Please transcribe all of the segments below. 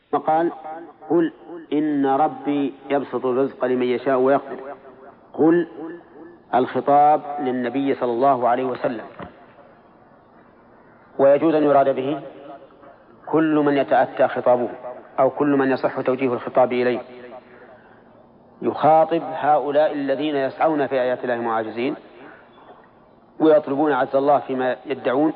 قال قل إن ربي يبسط الرزق لمن يشاء ويقدر. قل الخطاب للنبي صلى الله عليه وسلم، ويجوز أن يراد به كل من يتأتى خطابه أو كل من يصح توجيه الخطاب إليه. يخاطب هؤلاء الذين يسعون في آيات الله معاجزين ويطلبون عز الله فيما يدعون.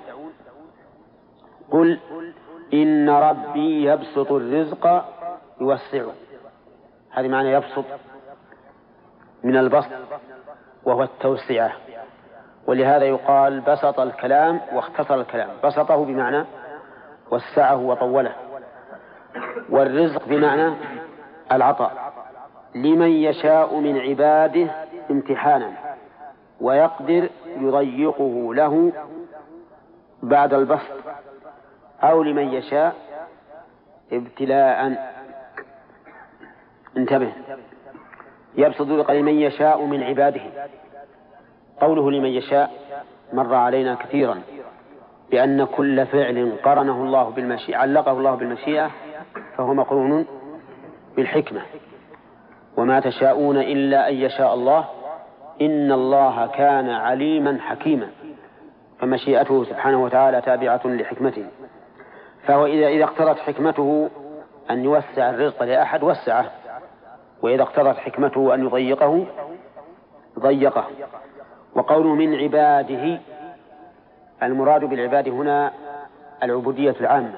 قل إن ربي يبسط الرزق يوسعه. هذا معنى يبسط من البسط وهو التوسعة، ولهذا يقال بسط الكلام واختصر الكلام. بسطه بمعنى وسعه وطوله، والرزق بمعنى العطاء لمن يشاء من عباده امتحانا، ويقدر يضيقه له بعد البسط، أو لمن يشاء ابتلاء. انتبه، يبسط الرزق لمن يشاء من عباده. قوله لمن يشاء مر علينا كثيرا بأن كل فعل قرنه الله بالمشيئة علقه الله بالمشيئة فهو مقرون بالحكمة. وما تشاءون إلا أن يشاء الله إن الله كان عليما حكيما. فمشيئته سبحانه وتعالى تابعة لحكمته، فهو إذا اقتضت حكمته أن يوسع الرزق لأحد وسعه، وإذا اقتضت حكمته أن يضيقه ضيقه. وقوله من عباده، المراد بالعباد هنا العبودية العامة،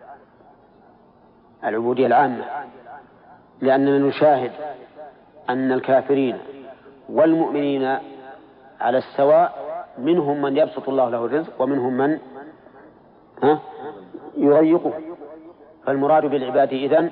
العبودية العامة، لأننا نشاهد أن الكافرين والمؤمنين على السواء، منهم من يبسط الله له الرزق ومنهم من يضيقه. فالمراد بالعباد إذن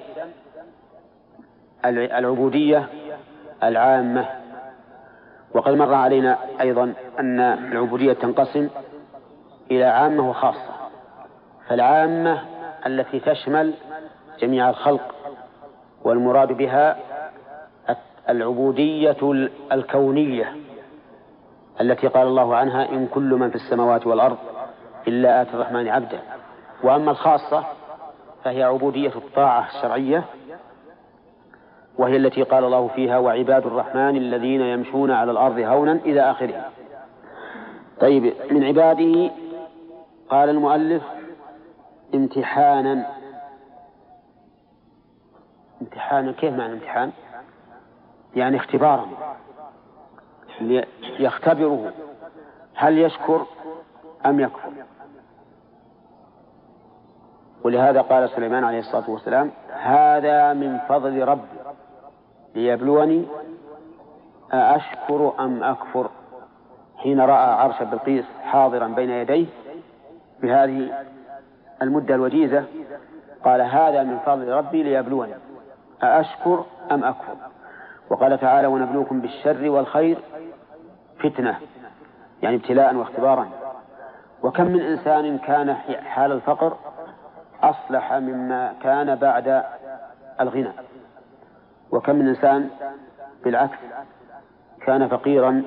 العبودية العامة. وقد مر علينا أيضا أن العبودية تنقسم إلى عامة وخاصة. فالعامة التي تشمل جميع الخلق، والمراد بها العبودية الكونية التي قال الله عنها إن كل من في السماوات والأرض إلا آتي الرحمن عبدا. وأما الخاصة فهي عبودية الطاعة الشرعية، وهي التي قال الله فيها وعباد الرحمن الذين يمشون على الأرض هونا إلى آخره. طيب، من عباده قال المؤلف امتحانا. امتحانا كيف معنى امتحان؟ يعني اختبارا، يختبره هل يشكر أم يكفر. ولهذا قال سليمان عليه الصلاة والسلام هذا من فضل ربي ليبلوني أأشكر أم أكفر، حين رأى عرش بلقيس حاضرا بين يديه بهذه المدة الوجيزة قال هذا من فضل ربي ليبلوني أأشكر أم أكفر. وقال تعالى ونبلوكم بالشر والخير فتنة، يعني ابتلاء واختبارا. وكم من إنسان كان حال الفقر أصلح مما كان بعد الغنى، وكم من إنسان بالعكس كان فقيرا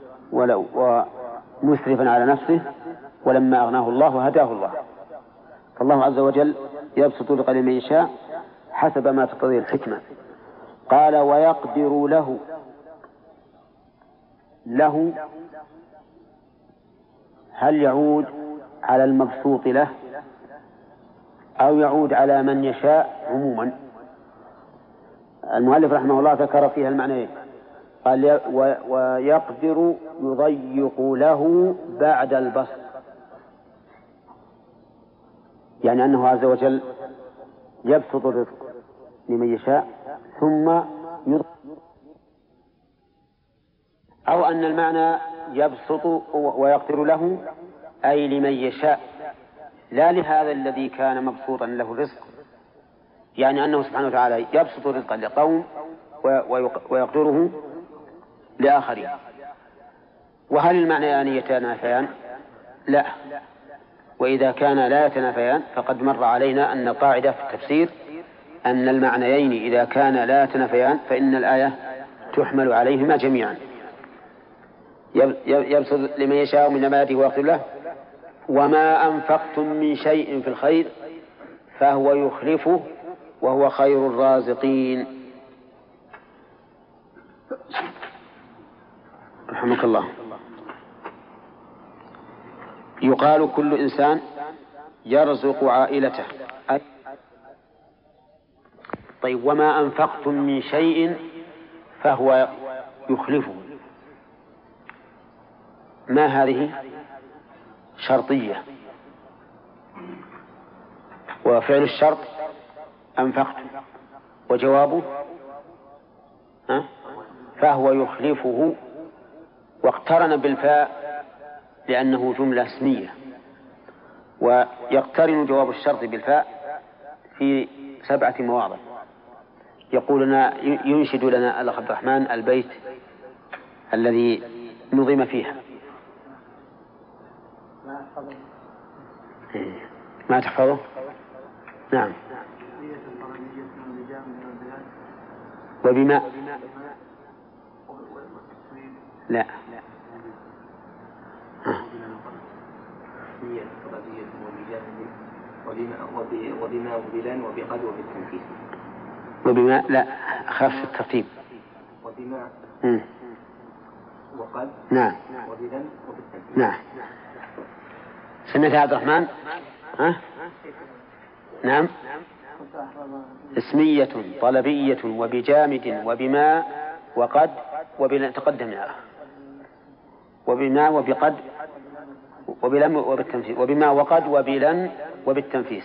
ومسرفا على نفسه، ولما أغناه الله هداه الله. فالله عز وجل يبسط الرزق لمن يشاء حسب ما تقتضيه الحكمة. قال ويقدر له هل يعود على المبسوط له أو يعود على من يشاء عموما؟ المؤلف رحمه الله ذكر فيها المعنيين. قال ويقدر يضيق له بعد البسط، يعني أنه عز وجل يبسط الرزق لمن يشاء ثم يضيق، أو أن المعنى يبسط ويقدر له أي لمن يشاء، لا لهذا الذي كان مبسوطا له الرزق، يعني أنه سبحانه وتعالى يبسط الرزق لقوم ويقدره لآخرين. وهل المعنيان يتنافيان؟ لا. وإذا كان لا يتنافيان فقد مر علينا أن القاعدة في التفسير أن المعنيين إذا كان لا يتنافيان فإن الآية تحمل عليهما جميعا. يبسط لمن يشاء من عباده ويقدر له وما أنفقتم من شيء في الخير فهو يخلفه وهو خير الرازقين. رحمك الله. يقال كل إنسان يرزق عائلته. طيب، وما أنفقتم من شيء فهو يخلفه. ما هذه؟ شرطية، وفعل الشرط أنفقتم، وجوابه فهو يخلفه، واقترن بالفاء لأنه جملة اسمية، ويقترن جواب الشرط بالفاء في 7 مواضع. ينشد لنا الأخ عبد الرحمن البيت الذي نظم فيها. ما تحفظه؟ نعم. وبما لا وبما وبلان وبقد وبالتنفيذ. وبما لا، خف الترتيب. وبما وقد نعم وبلان وبالتنفيذ. نعم. سمعت عبد الرحمن؟ نعم. اسمية طلبية وبجامد وبما وقد وبلان تقدمنا. وبما وبقد وبلن وبالتنفيذ. وبما وقد وبلن وبالتنفيذ.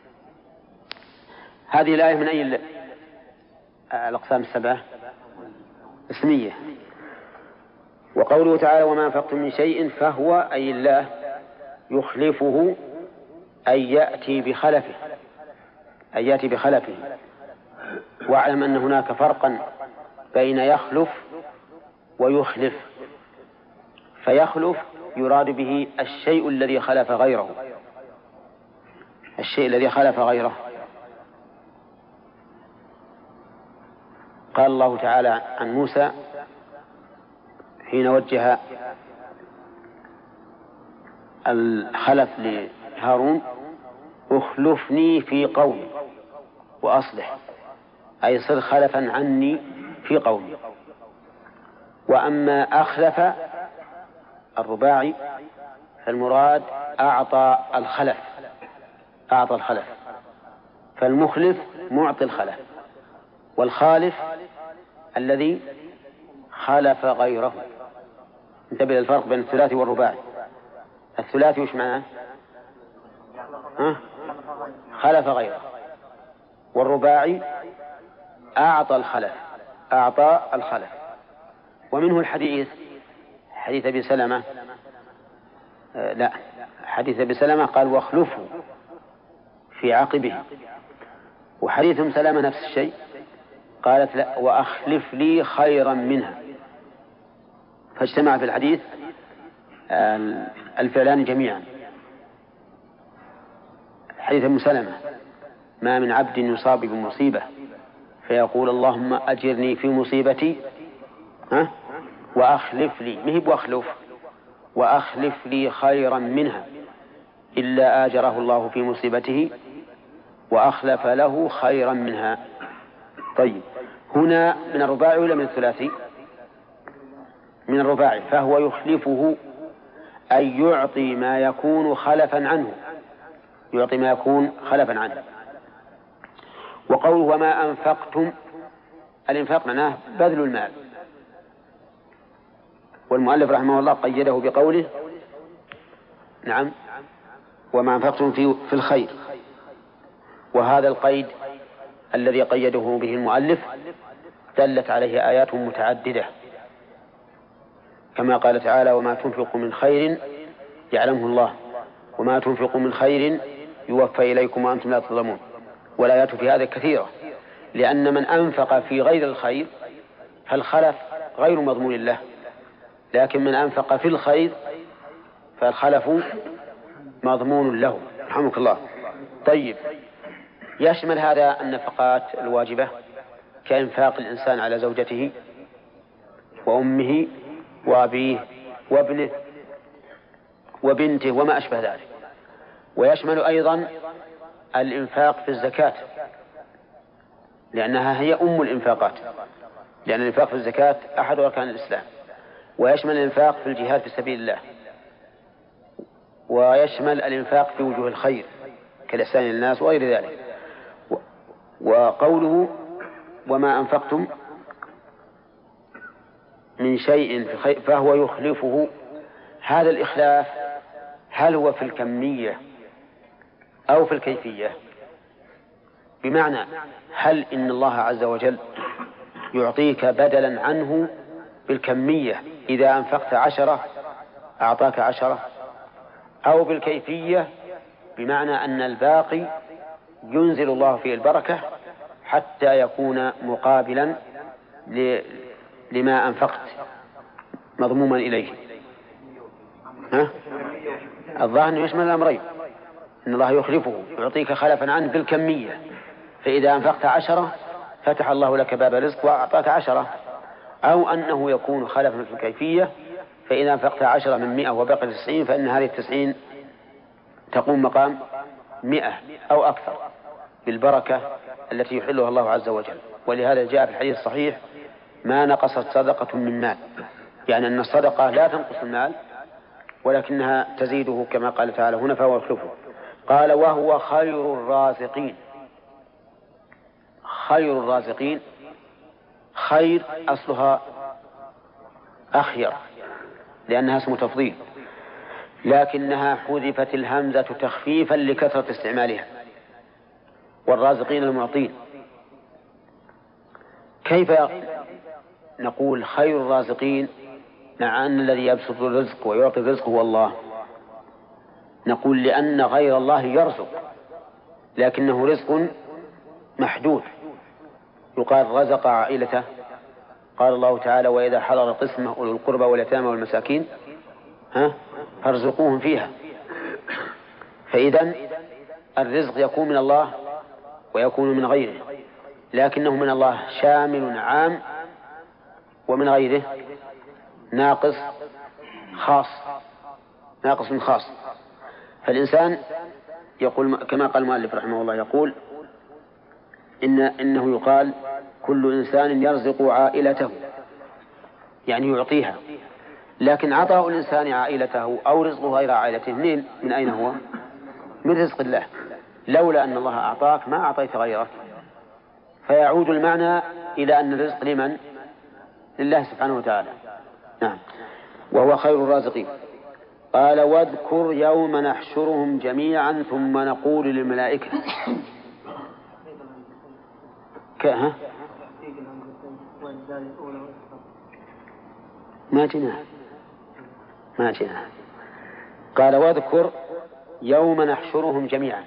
هذه الآية من أي الأقسام 7؟ اسمية. وقوله تعالى وما أنفقتم من شيء فهو أي الله يخلفه، أي يأتي بخلفه، أي يأتي بخلفه. واعلم أن هناك فرقا بين يخلف ويخلف. فيخلف يراد به الشيء الذي خلف غيره، الشيء الذي خلف غيره. قال الله تعالى عن موسى حين وجه الخلف لهارون اخلفني في قومي وأصلح، أي صر خلفا عني في قومي. وأما أخلف الرباعي فالمراد أعطى الخلف، أعطى الخلف. فالمخلف معطي الخلف، والخالف الذي خالف غيره. انتبه للفرق بين الثلاثي والرباعي. الثلاثي وش معناه؟ خلف غيره. والرباعي أعطى الخلف، أعطى الخلف. ومنه الحديث حديث أبي سلمة، لا، حديث أبي سلمة قال واخلفه في عقبه. وحديث أم سلمة نفس الشيء، قالت لا وأخلف لي خيرا منها. فاجتمع في الحديث الفعلان جميعا. حديث أم سلمة ما من عبد يصاب بمصيبة فيقول اللهم أجرني في مصيبتي وأخلف لي، مهب وأخلف، وأخلف لي خيرا منها إلا آجره الله في مصيبته وأخلف له خيرا منها. طيب، هنا من الرباعي ولا من الثلاثي؟ من الرباعي. فهو يخلفه أي يعطي ما يكون خلفا عنه، يعطي ما يكون خلفا عنه. وقوله وما أنفقتم، الإنفاق معناه بذل المال. والمؤلف رحمه الله قيده بقوله نعم وما أنفقتم في الخير. وهذا القيد الذي قيده به المؤلف دلت عليه آيات متعددة، كما قال تعالى وما تنفقوا من خير يعلمه الله وما تنفقوا من خير يوفى إليكم وأنتم لا تظلمون. والآيات في هذا كثيرة، لأن من أنفق في غير الخير فالخلف غير مضمون له، لكن من أنفق في الخير فالخلف مضمون له. رحمك الله. طيب، يشمل هذا النفقات الواجبة كإنفاق الإنسان على زوجته وأمه وأبيه وابنه وبنته وما أشبه ذلك. ويشمل أيضا الإنفاق في الزكاة لأنها هي أم الإنفاقات، لأن الإنفاق في الزكاة أحد أركان الإسلام، ويشمل الإنفاق في الجهاد في سبيل الله، ويشمل الإنفاق في وجوه الخير كالإحسان للناس وغير ذلك. وقوله وما أنفقتم من شيء فهو يخلفه، هذا الإخلاف هل هو في الكمية أو في الكيفية؟ بمعنى هل إن الله عز وجل يعطيك بدلا عنه بالكمية، إذا أنفقت 10 أعطاك 10، أو بالكيفية بمعنى أن الباقي ينزل الله فيه البركة حتى يكون مقابلا لما أنفقت مضموما إليه؟ الظاهر أنه يشمل الأمرين، إن الله يخلفه يعطيك خلفا عنه بالكمية، فإذا أنفقت 10 فتح الله لك باب رزق وأعطاك 10، أو أنه يكون خلفا في الكيفية، فإذا أنفقت 10 من 100 وبقي 90 فإن هذه 90 تقوم مقام 100 أو أكثر بالبركة التي يحلها الله عز وجل. ولهذا جاء في الحديث الصحيح ما نقصت صدقة من مال، يعني أن الصدقة لا تنقص المال ولكنها تزيده كما قال تعالى هنا فهو يخلفه. قال وهو خير الرازقين. خير الرازقين، خير أصلها أخير لأنها اسم تفضيل، لكنها حذفت الهمزة تخفيفا لكثرة استعمالها، والرازقين المعطين. كيف نقول خير الرازقين مع أن الذي يبسط الرزق ويعطي الرزق هو الله؟ نقول لأن غير الله يرزق لكنه رزق محدود، يقال رزق عائلته. قال الله تعالى وإذا حضر قسمه أولو القربى واليتامى والمساكين فارزقوهم فيها. فإذا الرزق يكون من الله ويكون من غيره، لكنه من الله شامل عام، ومن غيره ناقص خاص، ناقص خاص. فالإنسان يقول كما قال المؤلف رحمه الله، يقول إنه يقال كل إنسان يرزق عائلته، يعني يعطيها، لكن عطاء الإنسان عائلته أو رزقه غير عائلته من أين هو؟ من رزق الله. لولا أن الله أعطاك ما أعطيت غيرك، فيعود المعنى إلى أن الرزق لمن؟ لله سبحانه وتعالى. نعم. وهو خير الرازقين. قال واذكر يوم نحشرهم جميعا ثم نقول للملائكة ما جناه. قال واذكر يوم نحشرهم جميعا.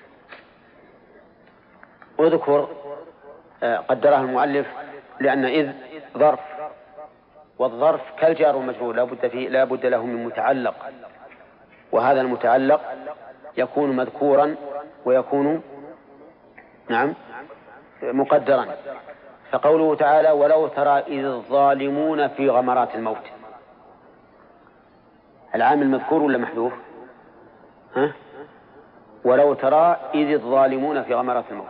اذكر قدرها المؤلف لأن إذ ظرف، والظرف كالجار والمجرور لا بد له من متعلق، وهذا المتعلق يكون مذكورا ويكون مقدرا. فقوله تعالى ولو ترى إذ الظالمون في غمرات الموت، العامل مذكور ولا محذوف؟ ولو ترى إذ الظالمون في غمرات الموت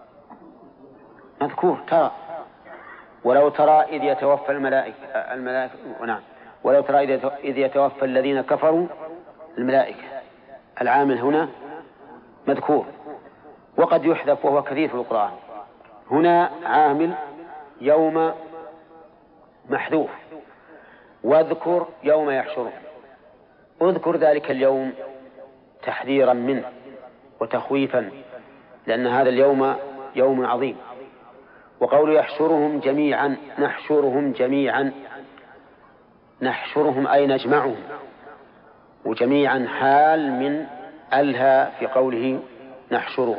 مذكور ترى. ولو ترى إذ يتوفى الملائكة نعم، ولو ترى إذ يتوفى الذين كفروا الملائكة، العامل هنا مذكور، وقد يحذف وهو كثير في القرآن. هنا عامل يوم محذوف. واذكر يوم يحشرهم، اذكر ذلك اليوم تحذيرا منه وتخويفا، لأن هذا اليوم يوم عظيم. وقول يحشرهم جميعا، نحشرهم جميعا، نحشرهم أي نجمعهم، وجميعا حال من ألها في قوله نحشرهم.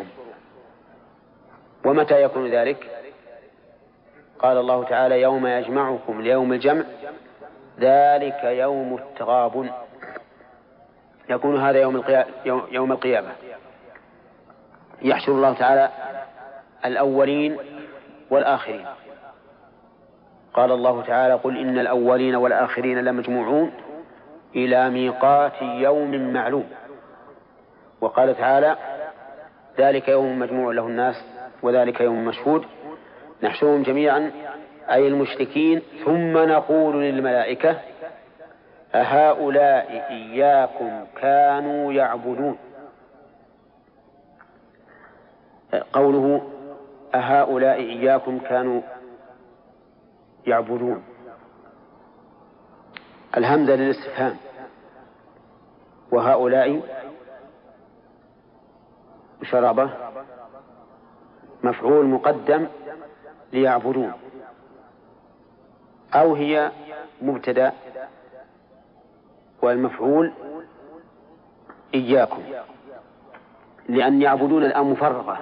ومتى يكون ذلك؟ قال الله تعالى يوم يجمعكم ليوم الجمع ذلك يوم التغابن، يكون هذا يوم القيامة. يحشر الله تعالى الأولين والآخرين. قال الله تعالى قل إن الأولين والآخرين لمجموعون إلى ميقات يوم معلوم. وقال تعالى ذلك يوم مجموع له الناس وذلك يوم مشهود. نحشرهم جميعا أي المشركين ثم نقول للملائكة أهؤلاء إياكم كانوا يعبدون. قوله أهؤلاء إياكم كانوا يعبدون، الهمزة للاستفهام، وهؤلاء شرابة مفعول مقدم ليعبدون، أو هي مبتدأ والمفعول إياكم، لأن يعبدون الآن مفرغة،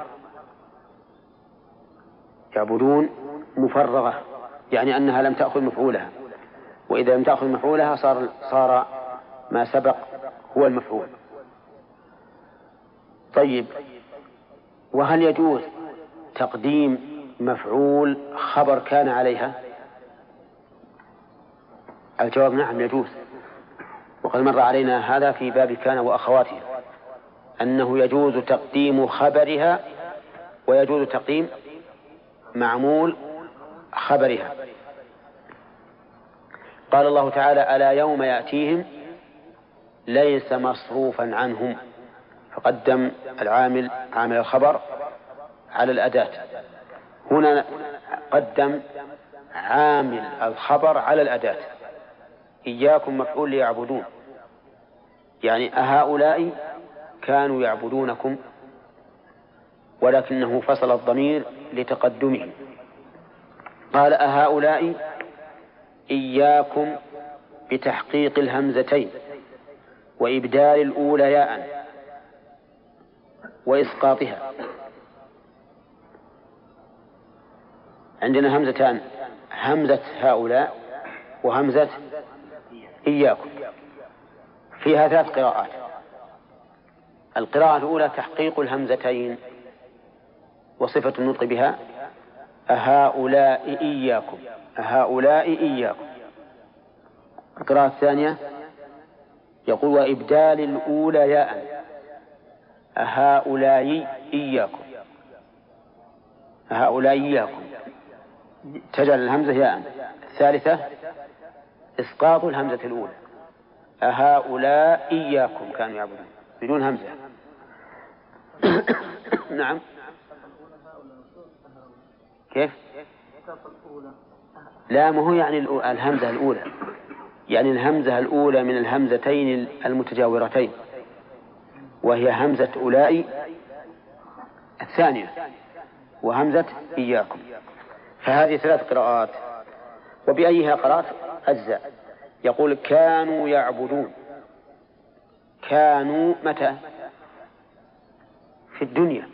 يعبدون مفرغة يعني أنها لم تأخذ مفعولها، وإذا لم تأخذ مفعولها صار ما سبق هو المفعول. طيب، وهل يجوز تقديم مفعول خبر كان عليها؟ الجواب نعم يجوز، وقد مر علينا هذا في باب كان وأخواتها، أنه يجوز تقديم خبرها ويجوز تقديم معمول خبرها. قال الله تعالى ألا يوم يأتيهم ليس مصروفا عنهم، فقدم العامل عامل الخبر على الأداة، هنا قدم عامل الخبر على الأداة. إياكم مفعول ليعبدون، يعني أهؤلاء كانوا يعبدونكم، ولكنه فصل الضمير لتقدمه، قال أهؤلاء إياكم بتحقيق الهمزتين وإبدال الأولى ياء وإسقاطها. عندنا همزتان، همزة هؤلاء وهمزة إياكم، فيها 3 قراءات. القراءة الأولى تحقيق الهمزتين وصفة النطق بها أهؤلاء إياكم، أهؤلاء إياكم. القراءة الثانية يقول وإبدال الأولى ياء أهؤلاء إياكم، أهؤلاء إياكم، تجعل الهمزة ياء. الثالثة إسقاط الهمزة الأولى أهؤلاء إياكم كانوا يعبدون بدون همزة. نعم، كيف؟ لا، ما هو يعني الهمزة الأولى، يعني الهمزة الأولى من الهمزتين المتجاورتين، وهي همزة أولئك الثانية وهمزة إياكم. فهذه 3 قراءات، وبأيها قرأت أجزاء. يقول كانوا يعبدون، كانوا متى؟ في الدنيا.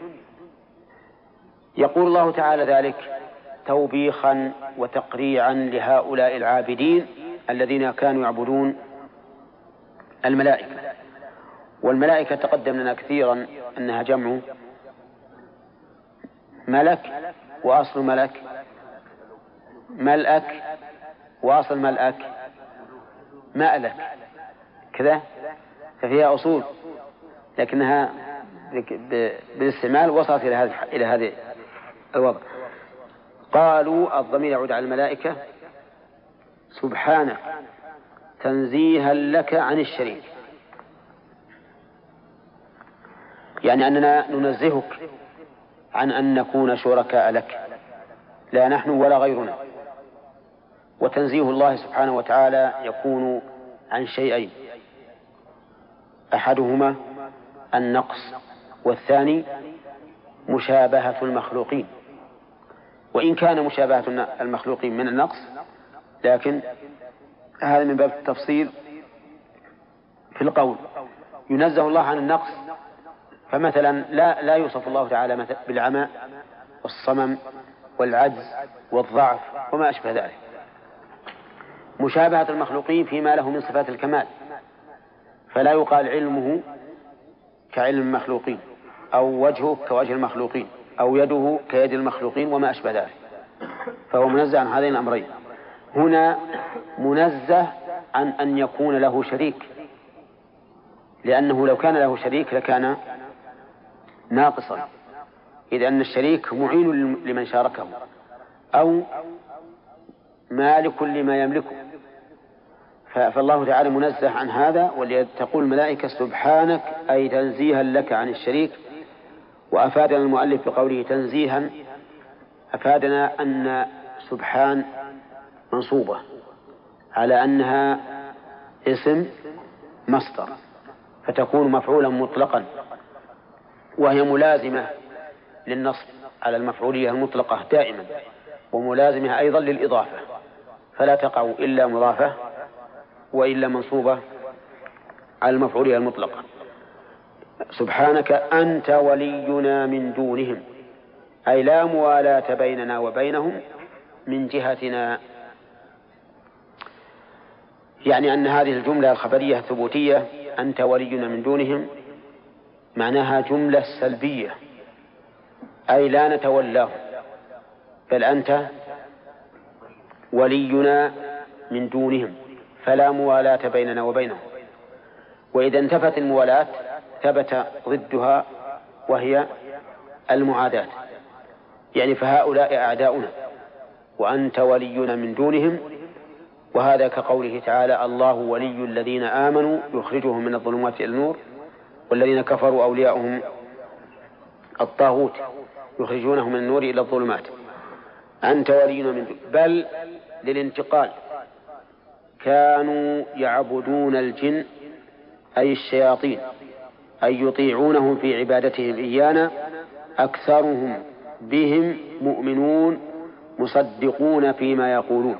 يقول الله تعالى ذلك توبيخا وتقريعا لهؤلاء العابدين الذين كانوا يعبدون الملائكة. والملائكة تقدم لنا كثيرا أنها جمع ملك، وأصل ملك ملأك، وأصل ملأك مألك كذا، ففيها أصول، لكنها بالاستعمال وصلت إلى هذه الوضع. قالوا الضمير يعود على الملائكة سبحانك تنزيها لك عن الشريك، يعني أننا ننزهك عن أن نكون شركاء لك، لا نحن ولا غيرنا. وتنزيه الله سبحانه وتعالى يكون عن شيئين، أحدهما النقص، والثاني مشابهة المخلوقين. وإن كان مشابهة المخلوقين من النقص، لكن هذا من باب التفصيل في القول. ينزه الله عن النقص، فمثلا لا يوصف الله تعالى بالعمى والصمم والعجز والضعف وما أشبه ذلك. مشابهة المخلوقين فيما له من صفات الكمال، فلا يقال علمه كعلم المخلوقين، أو وجهه كوجه المخلوقين، أو يده كيد المخلوقين وما أشبه ذلك، فهو منزه عن هذين الأمرين. هنا منزه عن أن يكون له شريك، لأنه لو كان له شريك لكان ناقصا، إذ أن الشريك معين لمن شاركه، أو مالك لما يملكه. فالله تعالى منزه عن هذا، ولتقول الملائكة سبحانك أي تنزيها لك عن الشريك. وأفادنا المؤلف بقوله تنزيها، أفادنا أن سبحان منصوبة على أنها اسم مصدر، فتكون مفعولا مطلقا، وهي ملازمة للنصب على المفعولية المطلقة دائما، وملازمة أيضا للإضافة، فلا تقع إلا مضافة وإلا منصوبة على المفعولية المطلقة. سبحانك أنت ولينا من دونهم، أي لا موالاة بيننا وبينهم من جهتنا. يعني أن هذه الجملة الخبرية الثبوتية أنت ولينا من دونهم معناها جملة سلبية، أي لا نتولاه، بل أنت ولينا من دونهم، فلا موالاة بيننا وبينهم. وإذا انتفت الموالاة ثبت ضدها وهي المعاداة، يعني فهؤلاء أعداؤنا وأنت ولينا من دونهم. وهذا كقوله تعالى الله ولي الذين آمنوا يخرجهم من الظلمات إلى النور والذين كفروا أولياؤهم الطاغوت يخرجونهم من النور إلى الظلمات. أنت ولينا من دونهم، بل للانتقال كانوا يعبدون الجن أي الشياطين، أي يطيعونهم في عبادتهم إيانا، أكثرهم بهم مؤمنون مصدقون فيما يقولون.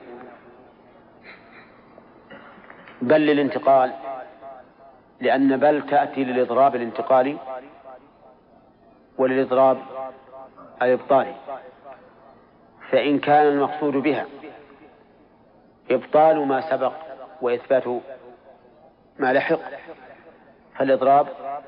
بل للانتقال، لأن بل تأتي للإضراب الانتقالي وللإضراب الإبطالي. فإن كان المقصود بها إبطال ما سبق وإثبات ما لحق فالإضراب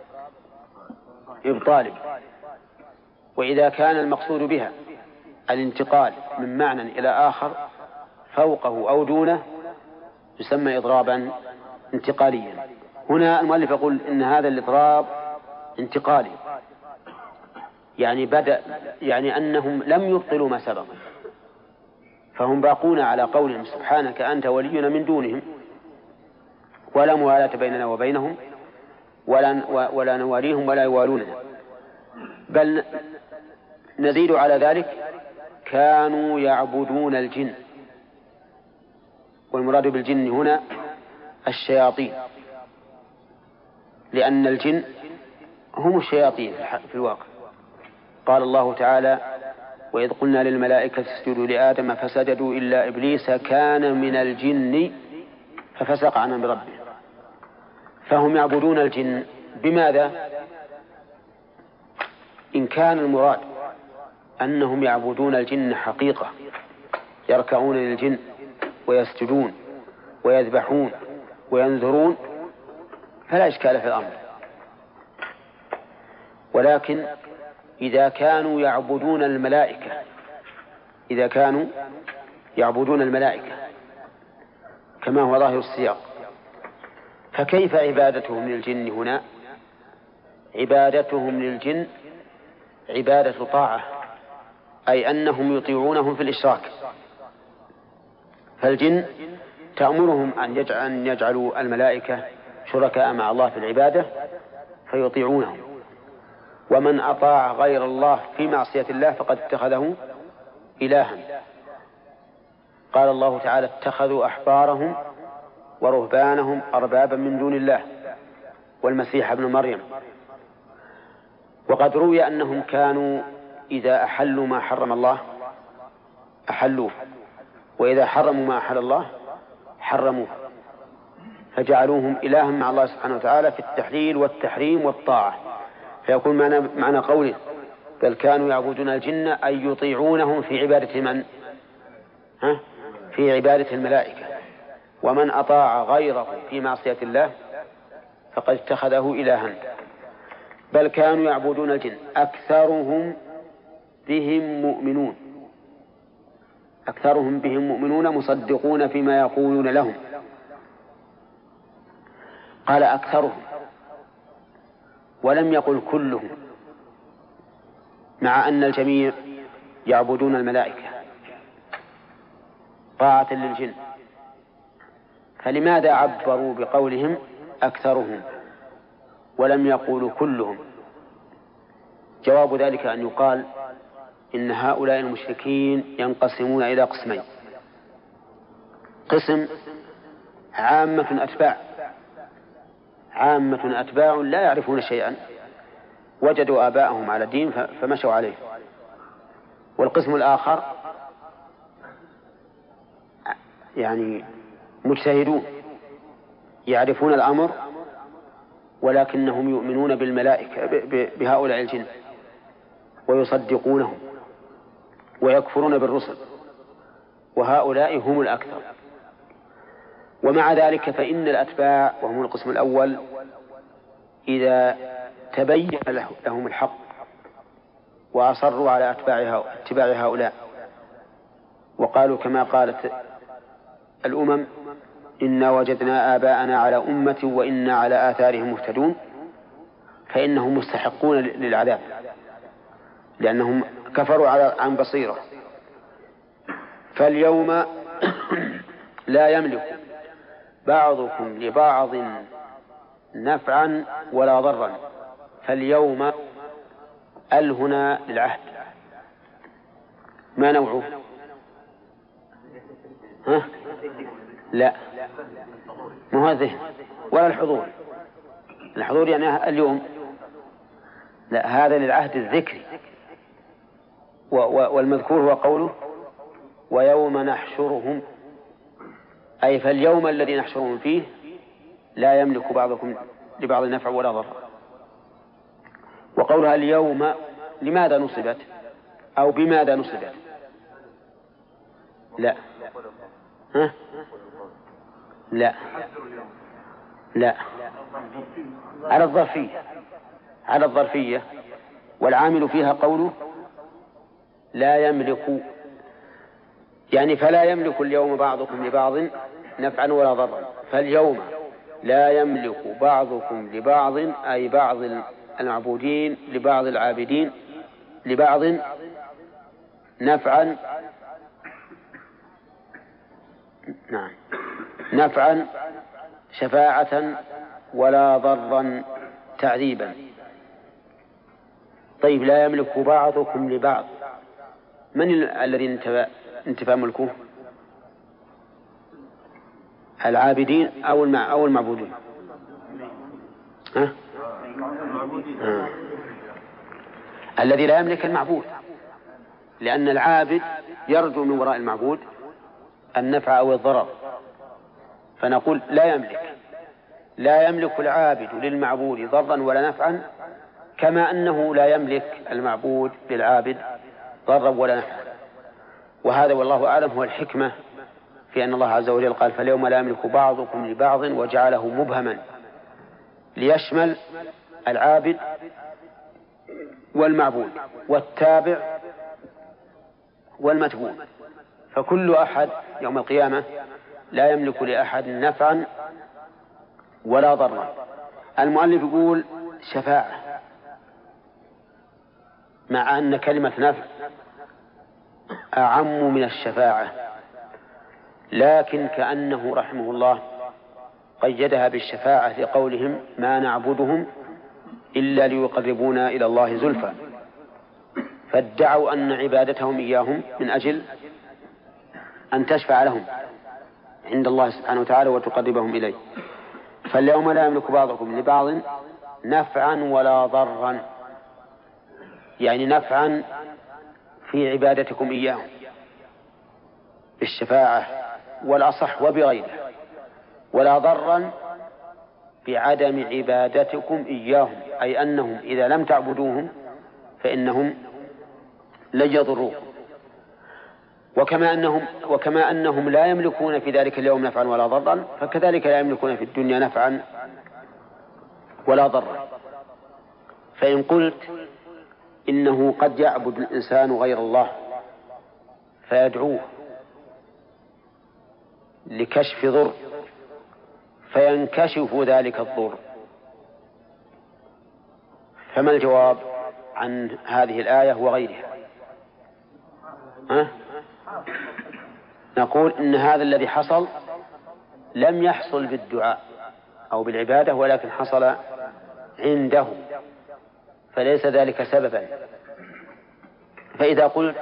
إبطالي، وإذا كان المقصود بها الانتقال من معنى إلى آخر فوقه أو دونه يسمى إضرابا انتقاليا. هنا المؤلف يقول إن هذا الإضراب انتقالي، يعني أنهم لم يبطلوا ما سبق، فهم باقون على قولهم سبحانك أنت ولينا من دونهم، ولا موالاة بيننا وبينهم، ولا نواليهم ولا يوالوننا. بل نزيد على ذلك كانوا يعبدون الجن، والمراد بالجن هنا الشياطين، لأن الجن هم الشياطين في الواقع. قال الله تعالى وإذ قلنا للملائكة اسجدوا لآدم فسجدوا إلا إبليس كان من الجن ففسق عن أمر ربه. فهم يعبدون الجن بماذا؟ إن كان المراد أنهم يعبدون الجن حقيقة، يركعون للجن ويسجدون ويذبحون وينذرون، فلا إشكال في الأمر. ولكن إذا كانوا يعبدون الملائكة كما هو ظاهر السياق، فكيف عبادتهم للجن هنا؟ عبادتهم للجن عبادة طاعة، أي أنهم يطيعونهم في الإشراك. فالجن تأمرهم أن يجعلوا الملائكة شركاء مع الله في العبادة فيطيعونهم، ومن أطاع غير الله في معصية الله فقد اتخذه إلها. قال الله تعالى اتخذوا أحبارهم ورهبانهم أربابا من دون الله والمسيح ابن مريم. وقد روي أنهم كانوا إذا أحلوا ما حرم الله أحلوه، وإذا حرموا ما أحل الله حرموه، فجعلوهم إلها مع الله سبحانه وتعالى في التحليل والتحريم والطاعة. فيكون معنى قوله بل كانوا يعبدون الجن أي يطيعونهم في عبادة من؟ في عبادة الملائكة. ومن أطاع غيره في معصية الله فقد اتخذه إلها. بل كانوا يعبدون الجن أكثرهم بهم مؤمنون مصدقون فيما يقولون لهم. قال أكثرهم ولم يقل كلهم، مع أن الجميع يعبدون الملائكة، طاعة للجن. فلماذا عبروا بقولهم أكثرهم ولم يقولوا كلهم؟ جواب ذلك أن يقال إن هؤلاء المشركين ينقسمون إلى قسمين: قسم عامة أتباع لا يعرفون شيئا، وجدوا آباءهم على دين فمشوا عليه. والقسم الآخر يعني مجتهدون يعرفون الأمر ولكنهم يؤمنون بالملائكة بهؤلاء الجن ويصدقونهم ويكفرون بالرسل، وهؤلاء هم الأكثر. ومع ذلك فإن الأتباع وهم القسم الأول إذا تبين لهم الحق وأصروا على اتباع هؤلاء وقالوا كما قالت الأمم: إنا وجدنا آباءنا على أمة وإنا على آثارهم مهتدون، فإنهم مستحقون للعذاب لأنهم كفروا عن بصيرة. فاليوم لا يملك بعضكم لبعض نفعا ولا ضرا. فاليوم هنا للعهد، ما نوعه؟ لا، مو هذا ولا الحضور. الحضور يعني اليوم، لا، هذا للعهد الذكري. والمذكور هو قوله: ويوم نحشرهم، أي فاليوم الذي نحشرهم فيه لا يملك بعضكم لبعض نفع ولا ضر. وقولها اليوم لماذا نصبت أو بماذا نصبت؟ لا لا لا، على الظرفية، والعامل فيها قوله لا يملك، يعني فلا يملك اليوم بعضكم لبعض نفعا ولا ضرا. فاليوم لا يملك بعضكم لبعض، أي بعض المعبودين لبعض العابدين لبعض نفعا، نعم، نفعا شفاعة ولا ضرا تعذيبا. طيب، لا يملك بعضكم لبعض، من الذي انتفى ملكه؟ العابدين أو المعبودين؟ الذي لا يملك المعبود، لأن العابد يرجو من وراء المعبود النفع أو الضرر، فنقول لا يملك العابد للمعبود ضرا ولا نفعا، كما أنه لا يملك المعبود للعابد ضرا ولا نفعا. وهذا والله أعلم هو الحكمة في أن الله عز وجل قال: فاليوم لا يملك بعضكم لبعض، وجعله مبهما ليشمل العابد والمعبود والتابع والمتبوع، فكل أحد يوم القيامة لا يملك لأحد نفعا ولا ضرا. المؤلف يقول شفاعة، مع أن كلمة نفع أعم من الشفاعة، لكن كأنه رحمه الله قيدها بالشفاعة لقولهم: ما نعبدهم إلا ليقربونا إلى الله زلفى، فادعوا أن عبادتهم إياهم من أجل أن تشفع لهم عند الله سبحانه وتعالى وتقربهم إليه. فاليوم لا يملك بعضكم لبعض نفعا ولا ضرا، يعني نفعا في عبادتكم إياهم بالشفاعة والأصح وبغيره، ولا ضرا بعدم عبادتكم إياهم، أي أنهم إذا لم تعبدوهم فإنهم لن يضروكم. وكما أنهم لا يملكون في ذلك اليوم نفعا ولا ضرا، فكذلك لا يملكون في الدنيا نفعا ولا ضرا. فإن قلت إنه قد يعبد الإنسان غير الله فيدعوه لكشف ضر فينكشف ذلك الضر، فما الجواب عن هذه الآية وغيرها؟ نقول إن هذا الذي حصل لم يحصل بالدعاء أو بالعبادة، ولكن حصل عنده، فليس ذلك سببا. فإذا قلت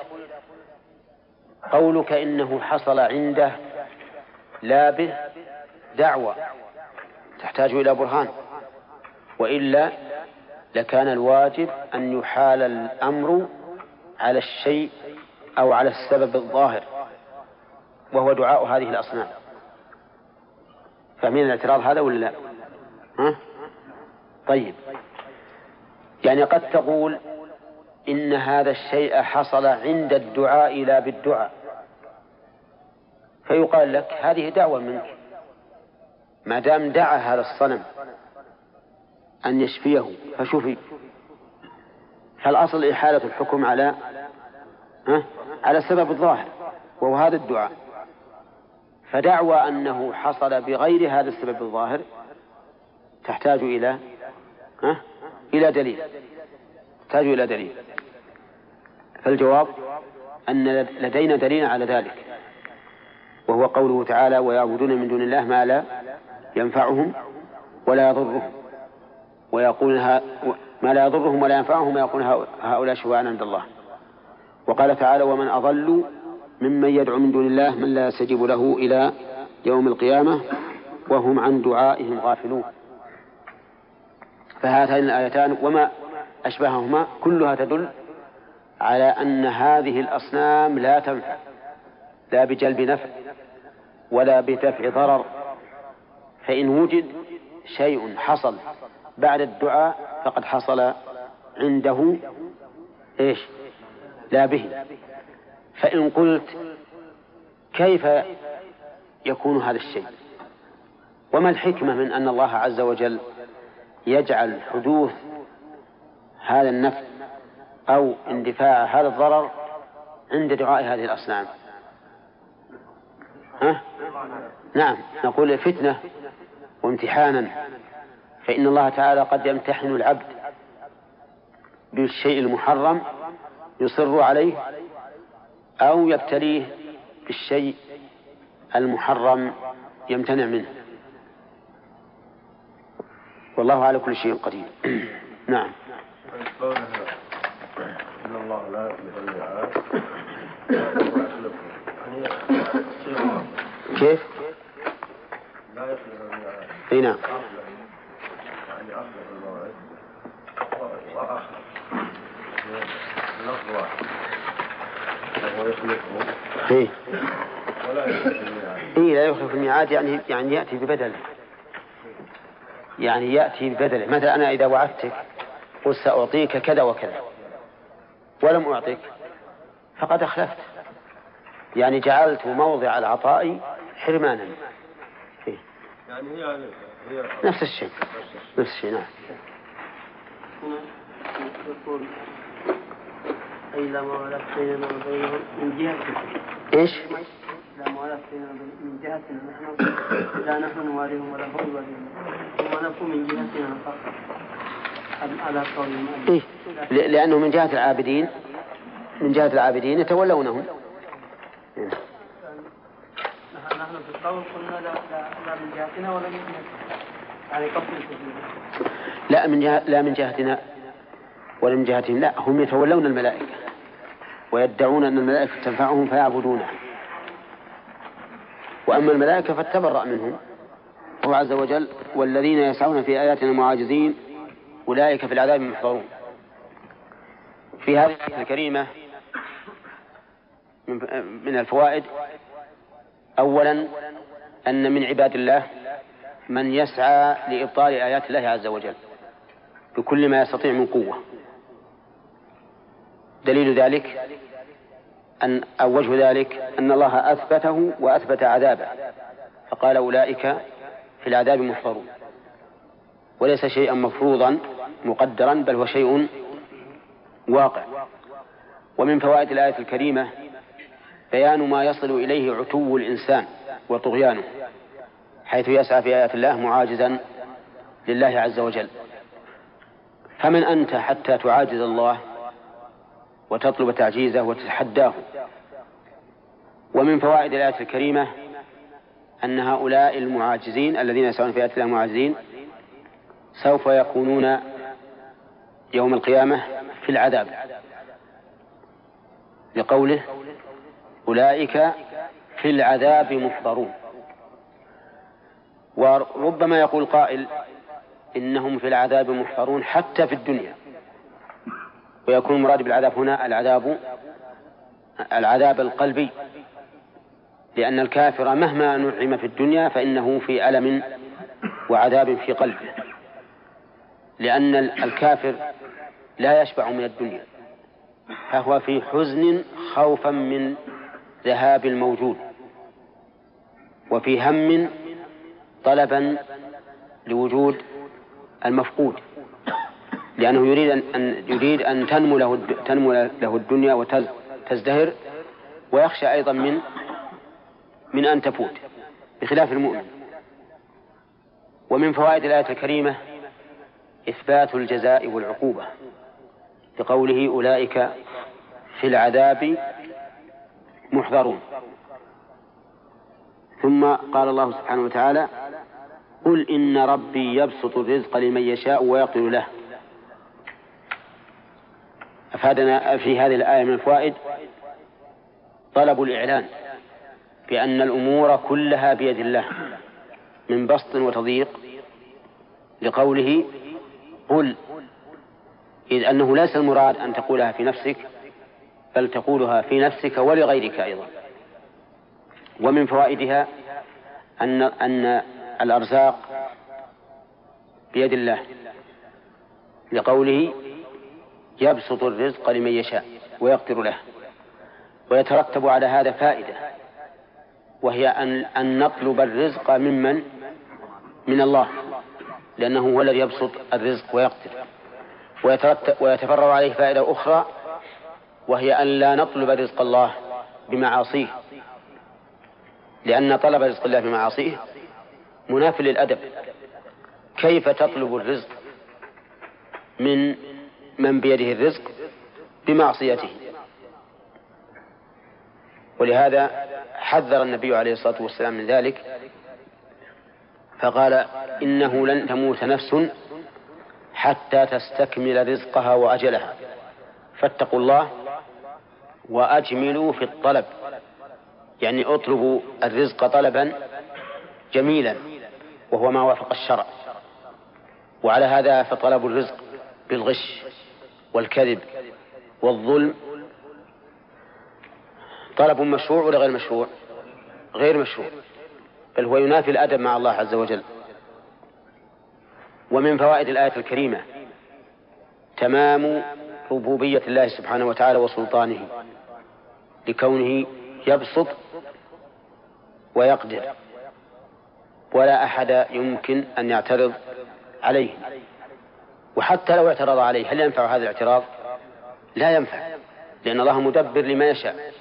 قولك إنه حصل عنده لا به دعوة تحتاج إلى برهان، وإلا لكان الواجب أن يحال الأمر على الشيء أو على السبب الظاهر، وهو دعاء هذه الأصنام. فاهمين الاعتراض هذا ولا لا؟ ها؟ طيب، يعني قد تقول إن هذا الشيء حصل عند الدعاء لا بالدعاء، فيقال لك هذه دعوة منك، ما دام دعا هذا الصنم أن يشفيه فشفي، فالأصل إحالة الحكم على السبب الظاهر وهو هذا الدعاء. فدعوى أنه حصل بغير هذا السبب الظاهر تحتاج إلى دليل. فالجواب أن لدينا دليل على ذلك، وهو قوله تعالى: ويعبدون من دون الله ما لا ينفعهم ولا يضرهم، ويقول ما لا يضرهم ولا ينفعهم، ويقول هؤلاء شفعاء عند الله. وقال تعالى: ومن أضل ممن يدعو من دون الله من لا يستجيب له إلى يوم القيامة وهم عن دعائهم غافلون. فهاتين الآيتان وما أشبههما كلها تدل على أن هذه الأصنام لا تنفع، لا بجلب نفع ولا بدفع ضرر. فإن وجد شيء حصل بعد الدعاء فقد حصل عنده لا به. فإن قلت كيف يكون هذا الشيء، وما الحكمة من أن الله عز وجل يجعل حدوث هذا النفع أو اندفاع هذا الضرر عند دعاء هذه الأصنام؟ نعم، نقول فتنة وامتحانا، فإن الله تعالى قد يمتحن العبد بالشيء المحرم يصر عليه، أو يبتليه بالشيء المحرم يمتنع منه، والله على كل شيء قدير. نعم. إن الله لا يخلف الميعاد. كيف؟ لا يخلف الميعاد. أي نعم. يعني أخلف الموعد وأخلف لفظ واحد وهو يخلفه. إيه. ولا يخلف الميعاد. إيه، لا يخلف الميعاد يعني يأتي ببدله. يعني يأتي ببدله. مثلا أنا إذا وعدتك قلت سأعطيك كذا وكذا ولم أعطيك فقد أخلفت، يعني جعلت موضع العطاء حرمانا. إيه. يعني هي نفس الشيء. نعم. يقول أي لا موالاه بيننا وبينهم من جهة إيش؟ لا موالاه بيننا من جهتنا نحن لا نحن نواليهم ولا هم يواليهم، ونكون من جهتنا فقط على قول المؤلف. إيه؟ لأنه من جهة العابدين يتولونهم. نحن في القول قلنا لا من جهتنا ولا من جهتنا، يعني قبل لا من جهتنا ولا من جهتهم، لا، هم يتولون الملائكة ويدعون أن الملائكة تنفعهم فيعبدونها، وأما الملائكة فاتبرأ منهم هو عز وجل: والذين يسعون في آياتنا معاجزين أولئك في العذاب محضرون. في هذه الآية الكريمة من الفوائد: أولا أن من عباد الله من يسعى لإبطال آيات الله عز وجل بكل ما يستطيع من قوة. دليل ذلك أو وجه ذلك أن الله أثبته وأثبت عذابه، فقال: أولئك في العذاب محضرون، وليس شيئا مفروضا مقدرا، بل هو شيء واقع. ومن فوائد الآية الكريمة بيان ما يصل إليه عتو الإنسان وطغيانه، حيث يسعى في آيات الله معاجزا لله عز وجل. فمن أنت حتى تعاجز الله وتطلب تعجيزه وتتحداه؟ ومن فوائد الآية الكريمة أن هؤلاء المعاجزين الذين يسعون في آيات الله معاجزين سوف يكونون يوم القيامة في العذاب، لقوله أولئك في العذاب محضرون. وربما يقول قائل إنهم في العذاب محضرون حتى في الدنيا، ويكون المراد بالعذاب هنا العذاب القلبي، لأن الكافر مهما نعم في الدنيا فإنه في ألم وعذاب في قلبه، لأن الكافر لا يشبع من الدنيا، فهو في حزن خوفا من ذهاب الموجود، وفي هم طلبا لوجود المفقود، لأنه يريد أن تنمو له الدنيا وتزدهر، ويخشى أيضا من أن تفوت، بخلاف المؤمن. ومن فوائد الآية الكريمة إثبات الجزاء والعقوبة، بقوله أولئك في العذاب محضرون. ثم قال الله سبحانه وتعالى قل إن ربي يبسط الرزق لمن يشاء ويقدر له. أفادنا في هذه الآية من الفوائد طلب الإعلان بأن الأمور كلها بيد الله من بسط وتضييق، لقوله قل، إذ أنه ليس المراد أن تقولها في نفسك، بل تقولها في نفسك ولغيرك أيضا. ومن فوائدها أن الأرزاق بيد الله، لقوله يبسط الرزق لمن يشاء ويقدر له. ويترتب على هذا فائدة، وهي أن نطلب الرزق من الله، لأنه هو الذي يبسط الرزق ويقدر. ويتفرع عليه فائدة أخرى، وهي أن لا نطلب رزق الله بمعاصيه، لأن طلب رزق الله بمعاصيه مناف للأدب. كيف تطلب الرزق من بيده الرزق بمعصيته؟ ولهذا حذر النبي عليه الصلاة والسلام من ذلك، فقال إنه لن تموت نفس حتى تستكمل رزقها وأجلها، فاتقوا الله وأجملوا في الطلب، يعني اطلبوا الرزق طلبا جميلا وهو ما وافق الشرع. وعلى هذا فطلب الرزق بالغش والكذب والظلم طلب مشروع ولا غير مشروع؟ غير مشروع، بل هو ينافي الأدب مع الله عز وجل. ومن فوائد الآية الكريمة تمام ربوبية الله سبحانه وتعالى وسلطانه، لكونه يبسط ويقدر، ولا أحد يمكن أن يعترض عليه. وحتى لو اعترض عليه هل ينفع هذا الاعتراض؟ لا ينفع، لأن الله مدبر لما يشاء.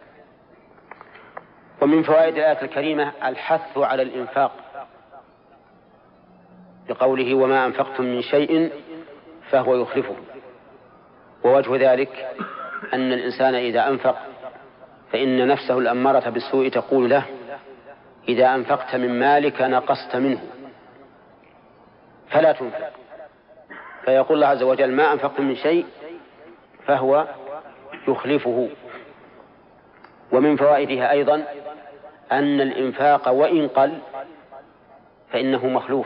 ومن فوائد الآية الكريمة الحث على الإنفاق، بقوله وما أنفقتم من شيء فهو يخلفه. ووجه ذلك أن الإنسان إذا أنفق فإن نفسه الأمارة بالسوء تقول له إذا أنفقت من مالك نقصت منه فلا تنفق، فيقول الله عز وجل ما أنفقتم من شيء فهو يخلفه. ومن فوائدها أيضا أن الإنفاق وإن قل فإنه مخلوف.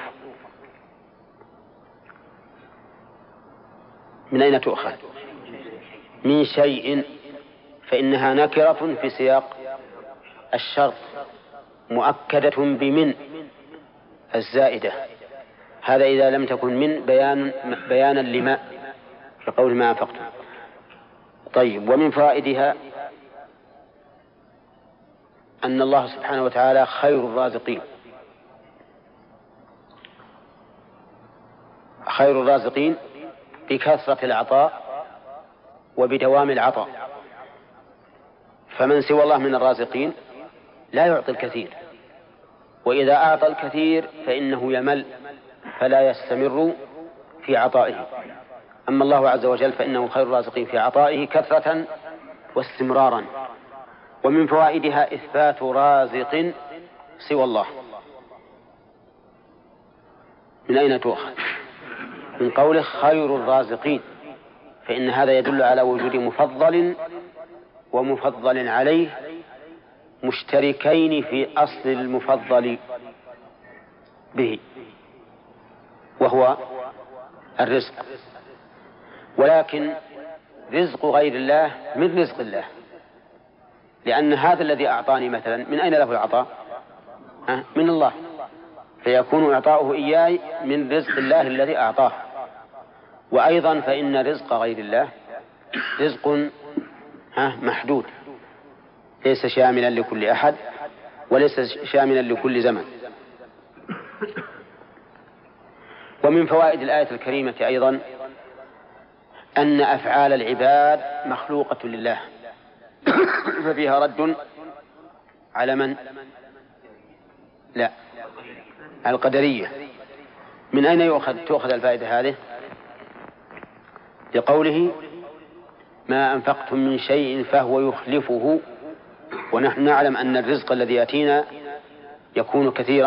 من أين تؤخذ؟ من شيء، فإنها نكرة في سياق الشرط مؤكدة بمن الزائدة، هذا إذا لم تكن من بيانا لما في قول ما أنفقتم. طيب، ومن فوائدها أن الله سبحانه وتعالى خير الرازقين، خير الرازقين بكثرة العطاء وبدوام العطاء، فمن سوى الله من الرازقين لا يعطي الكثير، وإذا أعطى الكثير فإنه يمل فلا يستمر في عطائه. أما الله عز وجل فإنه خير الرازقين في عطائه كثرة واستمرارا. ومن فوائدها إثبات رازق سوى الله. من أين تؤخذ؟ من قوله خير الرازقين، فإن هذا يدل على وجود مفضل ومفضل عليه مشتركين في أصل المفضل به، وهو الرزق. ولكن رزق غير الله من رزق الله، لأن هذا الذي أعطاني مثلا من أين له العطاء؟ من الله، فيكون إعطاؤه إياي من رزق الله الذي أعطاه. وأيضا فإن رزق غير الله رزق محدود، ليس شاملا لكل أحد وليس شاملا لكل زمن. ومن فوائد الآية الكريمة أيضا أن أفعال العباد مخلوقة لله، ففيها رد على من؟ لا، القدرية. من أين تؤخذ الفائدة هذه؟ لقوله ما أنفقتم من شيء فهو يخلفه، ونحن نعلم أن الرزق الذي يأتينا يكون كثيرا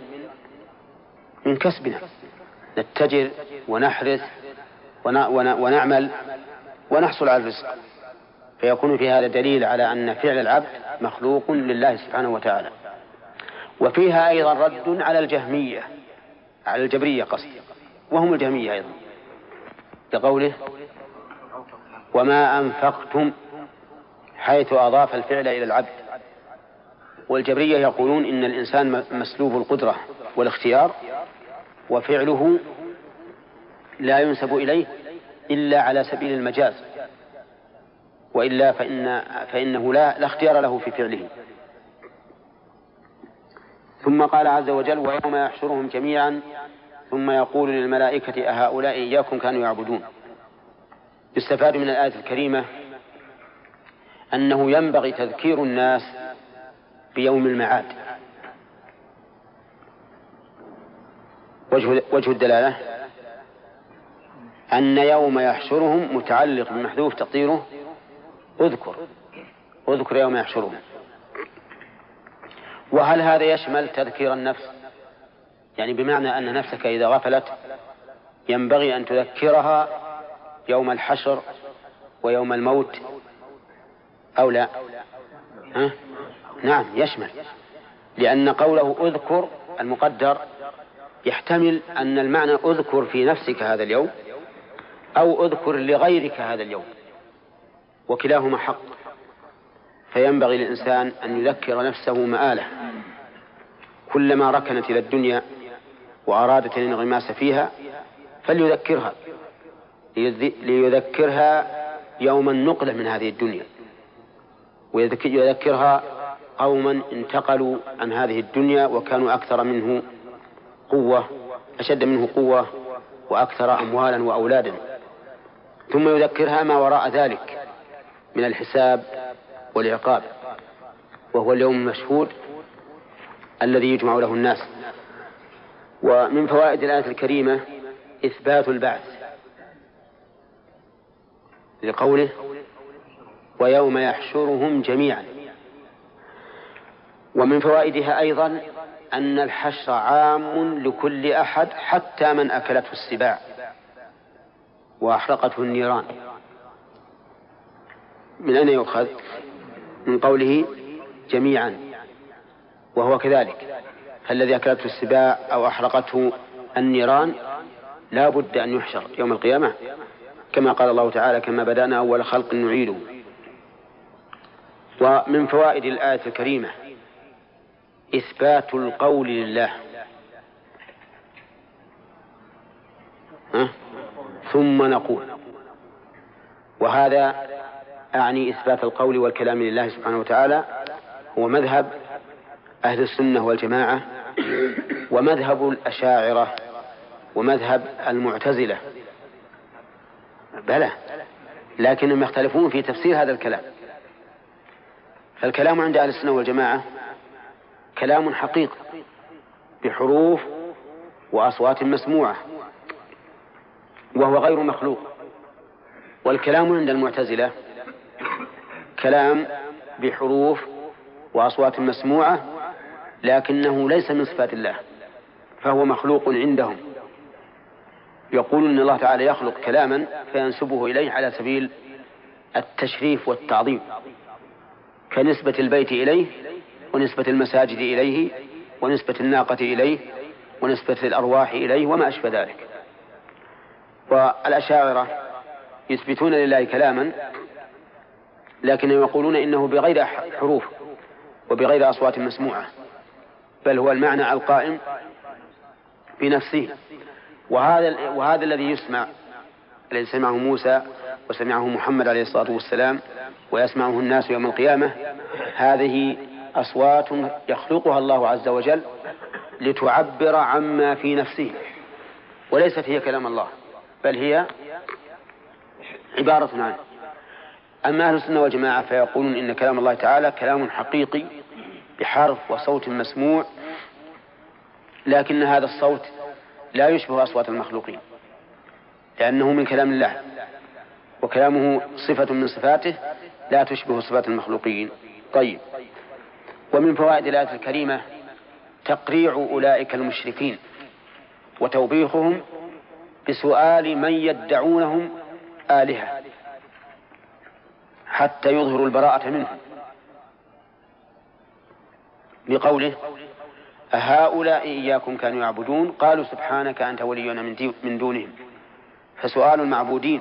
من كسبنا، نتجر ونحرث ونعمل ونحصل على الرزق، فيكون في هذا دليل على أن فعل العبد مخلوق لله سبحانه وتعالى. وفيها أيضا رد على الجهمية، على الجبرية قصدي، وهم الجهمية أيضا، لقوله وما أنفقتم، حيث أضاف الفعل إلى العبد. والجبرية يقولون إن الإنسان مسلوب القدرة والاختيار، وفعله لا ينسب إليه إلا على سبيل المجاز، وإلا فإنه لا اختيار له في فعله. ثم قال عز وجل ويوم يحشرهم جميعا ثم يقول للملائكة أهؤلاء إياكم كانوا يعبدون. يستفاد من الآية الكريمة أنه ينبغي تذكير الناس بيوم المعاد. وجه الدلالة أن يوم يحشرهم متعلق بمحذوف تقديره اذكر يوم يحشرهم. وهل هذا يشمل تذكير النفس؟ يعني بمعنى أن نفسك إذا غفلت ينبغي أن تذكرها يوم الحشر ويوم الموت أو لا؟ نعم يشمل، لأن قوله اذكر المقدر يحتمل أن المعنى اذكر في نفسك هذا اليوم أو اذكر لغيرك هذا اليوم، وكلاهما حق. فينبغي للإنسان أن يذكر نفسه مآله، كلما ركنت إلى الدنيا وأرادت الانغماس فيها فليذكرها، ليذكرها يوم النقلة من هذه الدنيا، ويذكرها قوما انتقلوا عن هذه الدنيا وكانوا أكثر منه قوة، أشد منه قوة وأكثر أموالا وأولادا. ثم يذكرها ما وراء ذلك من الحساب والعقاب، وهو اليوم المشهود الذي يجمع له الناس. ومن فوائد الآية الكريمة إثبات البعث، لقوله ويوم يحشرهم جميعا. ومن فوائدها أيضا أن الحشر عام لكل أحد حتى من أكلته السباع وأحرقته النيران. من أين يؤخذ؟ من قوله جميعا، وهو كذلك، فالذي أكلته السباع أو أحرقته النيران لا بد أن يحشر يوم القيامة، كما قال الله تعالى كما بدأنا أول خلق نعيده. ومن فوائد الآية الكريمة إثبات القول لله، ثم نقول، وهذا أعني إثبات القول والكلام لله سبحانه وتعالى، هو مذهب أهل السنة والجماعة ومذهب الأشاعرة ومذهب المعتزلة، بلى، لكنهم يختلفون في تفسير هذا الكلام. فالكلام عند أهل السنة والجماعة كلام حقيقي بحروف وأصوات مسموعة وهو غير مخلوق. والكلام عند المعتزلة كلام بحروف وأصوات مسموعة، لكنه ليس من صفات الله، فهو مخلوق عندهم. يقول إن الله تعالى يخلق كلاما فينسبه إليه على سبيل التشريف والتعظيم، كنسبة البيت إليه، ونسبة المساجد إليه، ونسبة الناقة إليه، ونسبة الأرواح إليه، وما أشبه ذلك. والأشاعرة يثبتون لله كلاما، لكنهم يقولون إنه بغير حروف وبغير أصوات مسموعة، بل هو المعنى القائم بنفسه. وهذا الذي يسمع، الذي سمعه موسى وسمعه محمد عليه الصلاة والسلام ويسمعه الناس يوم القيامة، هذه أصوات يخلقها الله عز وجل لتعبر عما في نفسه، وليست هي كلام الله، بل هي عبارة عنه. أما أهل السنة والجماعة فيقولون إن كلام الله تعالى كلام حقيقي بحرف وصوت مسموع، لكن هذا الصوت لا يشبه أصوات المخلوقين، لأنه من كلام الله، وكلامه صفة من صفاته لا تشبه صفات المخلوقين. طيب، ومن فوائد الآية الكريمة تقريع أولئك المشركين وتوبيخهم بسؤال من يدعونهم آلهة حتى يظهروا البراءة منهم، بقوله أهؤلاء إياكم كانوا يعبدون قالوا سبحانك أنت ولينا من دونهم. فسؤال المعبودين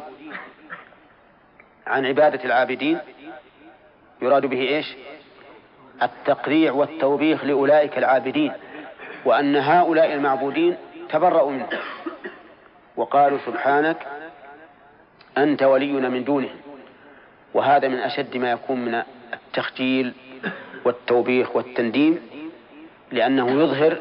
عن عبادة العابدين يراد به إيش؟ التقريع والتوبيخ لأولئك العابدين، وأن هؤلاء المعبودين تبرأوا منه وقالوا سبحانك أنت ولينا من دونهم. وهذا من أشد ما يكون من التخجيل والتوبيخ والتنديم، لأنه يظهر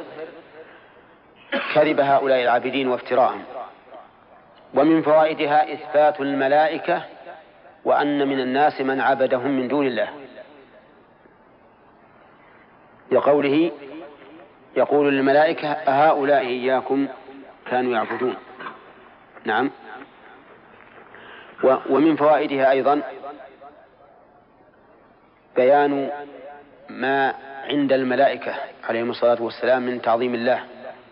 كذب هؤلاء العابدين وافتراءهم. ومن فوائدها إثبات الملائكة، وأن من الناس من عبدهم من دون الله، لقوله يقول للملائكة أهؤلاء إياكم كانوا يعبدون. نعم. ومن فوائدها أيضا بيان ما عند الملائكة عليهم الصلاة والسلام من تعظيم الله،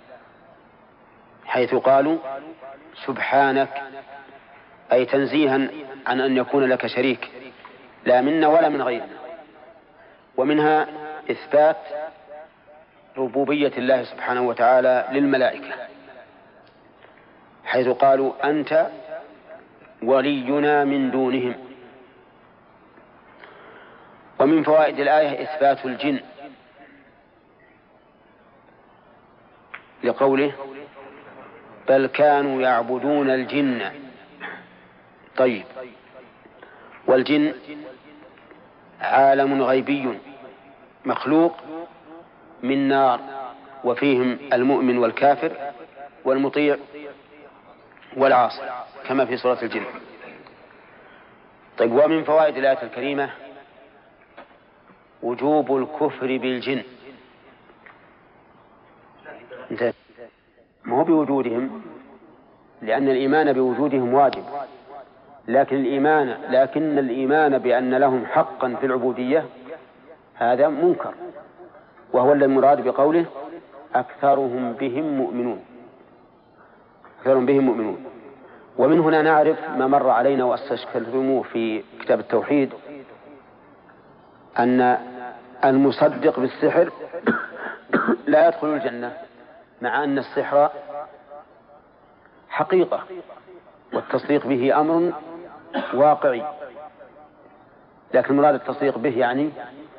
حيث قالوا سبحانك، أي تنزيها عن أن يكون لك شريك، لا منا ولا من غيرنا. ومنها إثبات ربوبية الله سبحانه وتعالى للملائكة، حيث قالوا أنت ولينا من دونهم. ومن فوائد الآية إثبات الجن، لقوله بل كانوا يعبدون الجن. طيب، والجن عالم غيبي مخلوق من نار، وفيهم المؤمن والكافر والمطيع والعاصي كما في سورة الجن. طيب، ومن فوائد الآية الكريمة وجوب الكفر بالجن. ما هو بوجودهم، لأن الإيمان بوجودهم واجب، لكن الإيمان بأن لهم حقا في العبودية هذا منكر، وهو المراد بقوله أكثرهم بهم مؤمنون. ومن هنا نعرف ما مر علينا واستشكلتموه في كتاب التوحيد، أن المصدق بالسحر لا يدخل الجنة، مع أن السحر حقيقة والتصديق به أمر واقعي، لكن مراد التصديق به يعني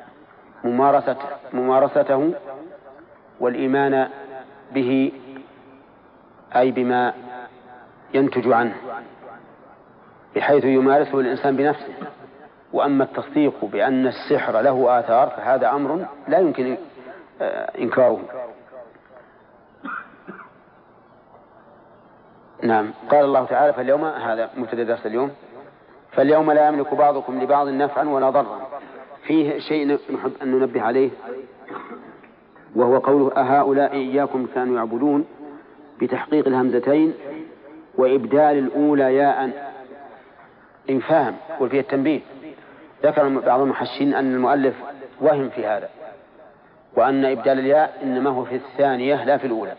ممارسته والإيمان به، أي بما ينتج عنه بحيث يمارسه الإنسان بنفسه. وأما التصديق بأن السحر له آثار فهذا أمر لا يمكن إنكاره. نعم. قال الله تعالى فاليوم، هذا مبتدأ درس اليوم، فاليوم لا يملك بعضكم لبعض نفعا ولا ضرا. فيه شيء نحب أن ننبه عليه، وهو قوله أهؤلاء إياكم كانوا يعبدون بتحقيق الهمزتين وإبدال الأولى ياء إنفاهم، وفيه التنبيه ذكر بعض المحشين أن المؤلف وهم في هذا، وأن إبدال الياء إنما هو في الثانية لا في الأولى.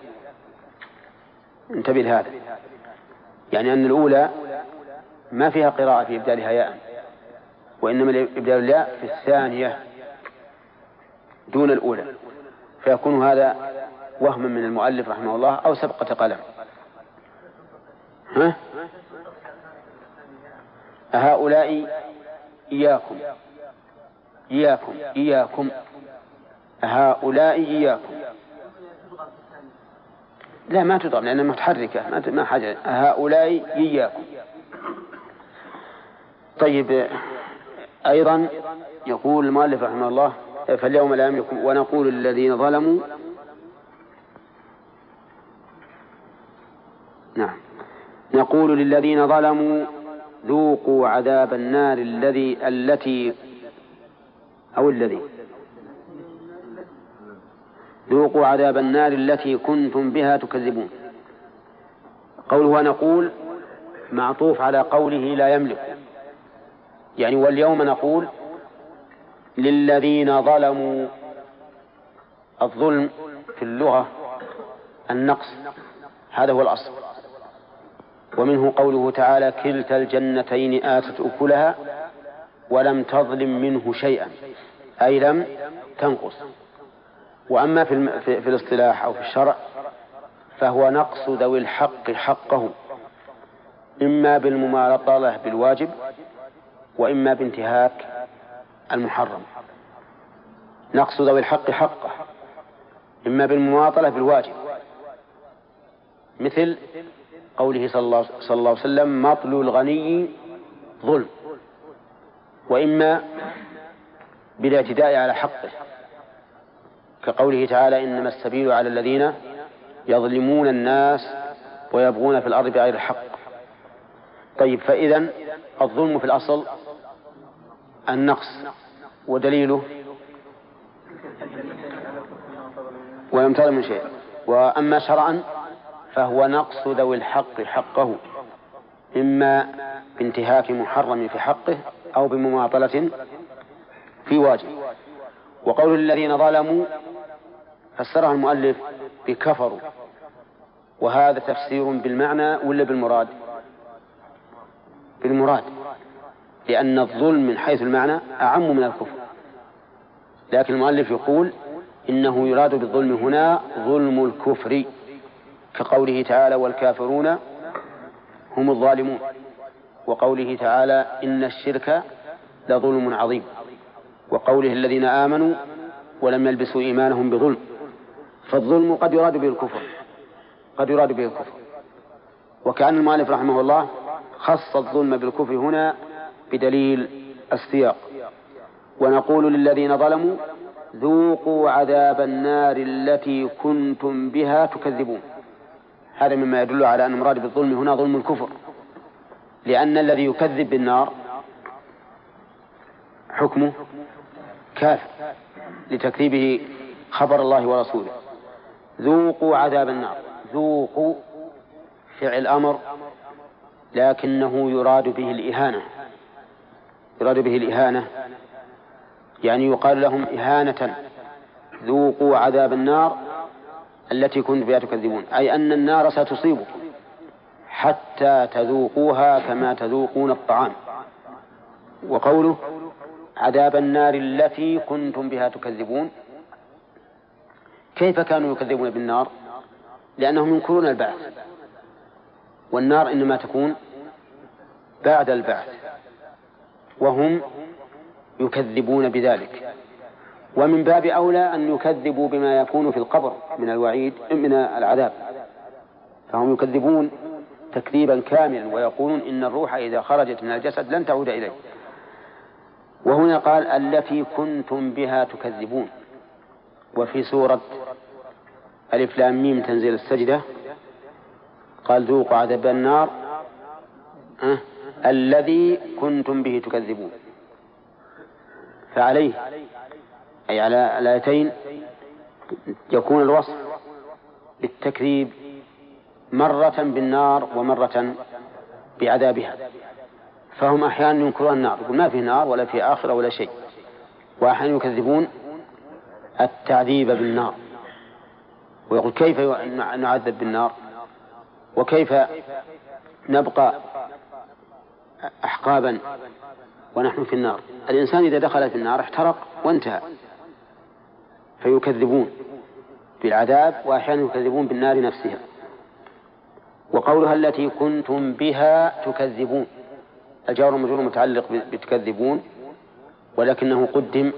انتبه لهذا، يعني أن الأولى ما فيها قراءة في إبدالها ياء، وإنما إبدال الياء في الثانية دون الأولى، فيكون هذا وهما من المؤلف رحمه الله أو سبقة قلم. هؤلاء إياكم، إياكم إياكم، هؤلاء إياكم، لا ما تضرب لأنها متحركة، ما حاجة. هؤلاء إياكم. طيب، أيضا يقول المؤلف رحمه الله: فاليوم لا يملك، ونقول للذين ظلموا، نعم، نقول للذين ظلموا ذوقوا عذاب النار التي ذوقوا عذاب النار التي كنتم بها تكذبون. قوله ونقول معطوف على قوله لا يملك، يعني واليوم نقول للذين ظلموا. الظلم في اللغة النقص، هذا هو الأصل. ومنه قوله تعالى: كلتا الجنتين آتت أكلها ولم تظلم منه شيئا، أي لم تنقص. وأما في الاصطلاح أو في الشرع فهو نقص ذوي الحق حقه، إما بالمماطلة بالواجب وإما بانتهاك المحرم. نقص ذوي الحق حقه إما بالمماطلة بالواجب، مثل قوله صلى الله عليه وسلم: مطل الغني ظلم، وإما بالاعتداء على حقه، كقوله تعالى: إنما السبيل على الذين يظلمون الناس ويبغون في الأرض بغير الحق. طيب، فإذا الظلم في الأصل النقص، ودليله ولم تظلم من شيء. وأما شرعا فهو نقص ذوي الحق حقه، إما بانتهاك محرم في حقه أو بمماطلة في واجب. وقول الذين ظلموا فسرها المؤلف بكفروا، وهذا تفسير بالمعنى ولا بالمراد؟ بالمراد، لأن الظلم من حيث المعنى أعم من الكفر. لكن المؤلف يقول إنه يراد بالظلم هنا ظلم الكفر، كقوله تعالى: والكافرون هم الظالمون، وقوله تعالى: إن الشرك لظلم عظيم، وقوله: الذين آمنوا ولم يلبسوا إيمانهم بظلم. فالظلم قد يراد به الكفر، قد يراد به الكفر. وكأن المؤلف رحمه الله خص الظلم بالكفر هنا بدليل السياق: ونقول للذين ظلموا ذوقوا عذاب النار التي كنتم بها تكذبون. هذا مما يدل على أن المراد بالظلم هنا ظلم الكفر، لأن الذي يكذب بالنار حكمه كافر لتكذيبه خبر الله ورسوله. ذوقوا عذاب النار، ذوقوا فعل أمر، لكنه يراد به الإهانة، يراد به الإهانة، يعني يقال لهم إهانة: ذوقوا عذاب النار التي كنتم بها تكذبون، أي أن النار ستصيبكم حتى تذوقوها كما تذوقون الطعام. وقوله عذاب النار التي كنتم بها تكذبون، كيف كانوا يكذبون بالنار؟ لأنهم ينكرون البعث، والنار إنما تكون بعد البعث، وهم يكذبون بذلك. ومن باب أولى أن يكذبوا بما يكون في القبر من الوعيد من العذاب، فهم يكذبون تكذيبا كاملا، ويقولون إن الروح إذا خرجت من الجسد لن تعود إليه. وهنا قال التي كنتم بها تكذبون. وفي سورة ألف لام ميم تنزيل السجدة قال: ذوقوا عذاب النار الذي كنتم به تكذبون. فعليه أي على الآيتين يكون الوصف بالتكذيب مرة بالنار ومرة بعذابها. فهم أحيانا ينكرون النار، يقول ما في نار ولا في آخرة ولا شيء، وأحيانا يكذبون التعذيب بالنار، ويقول كيف نعذب بالنار وكيف نبقى أحقابا ونحن في النار. الإنسان إذا دخل في النار احترق وانتهى، فيكذبون بالعذاب وأحيانا يكذبون بالنار نفسها. وقولها التي كنتم بها تكذبون، الجار والمجرور متعلق بتكذبون، ولكنه قدم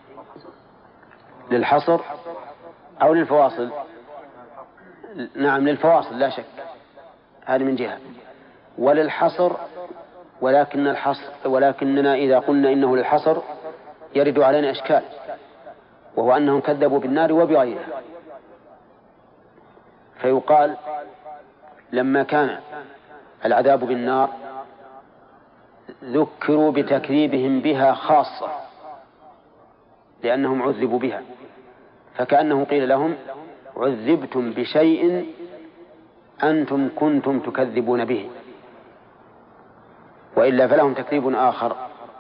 للحصر أو للفواصل. نعم للفواصل لا شك، هذه من جهة، وللحصر، ولكننا إذا قلنا إنه للحصر يرد علينا إشكال، وهو أنهم كذبوا بالنار وبغيرها. فيقال لما كان العذاب بالنار ذكروا بتكذيبهم بها خاصة لأنهم عذبوا بها، فكأنه قيل لهم عذبتم بشيء أنتم كنتم تكذبون به، وإلا فلهم تكذيب آخر.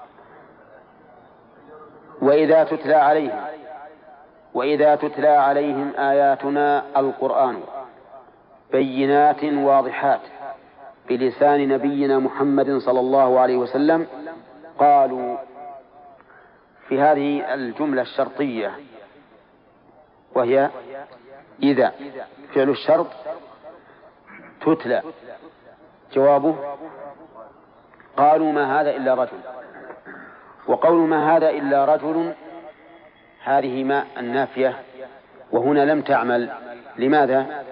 وإذا تتلى عليهم آياتنا القرآن بينات واضحات بلسان نبينا محمد صلى الله عليه وسلم قالوا. في هذه الجملة الشرطية وهي إذا فعل الشرط تتلى، جوابه قالوا ما هذا إلا رجل. وقول ما هذا إلا رجل هذه ما النافية، وهنا لم تعمل. لماذا؟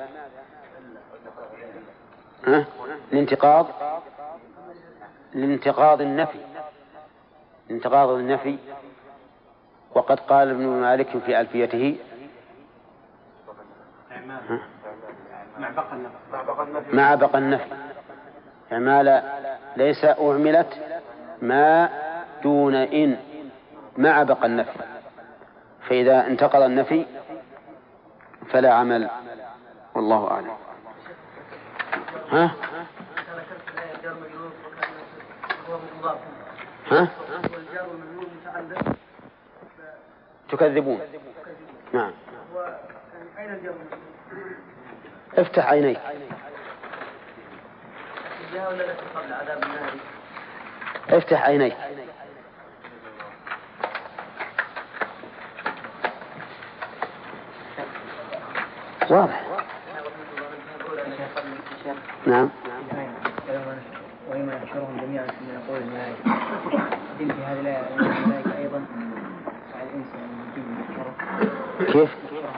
لانتقاض النفي. وقد قال ابن مالك في ألفيته مع بقى النفي، إعمال ليس أعملت ما دون إن مع بقى النفي، فإذا انتقض النفي فلا عمل، والله أعلم. تكذبون. نعم. افتح عينيك. افتح عينيك. واضح. نعم. ويوم يحشرهم جميعا ثم يقول الملائكة في هذه الآية الملائكة أيضا على الإنس والجن. كيف؟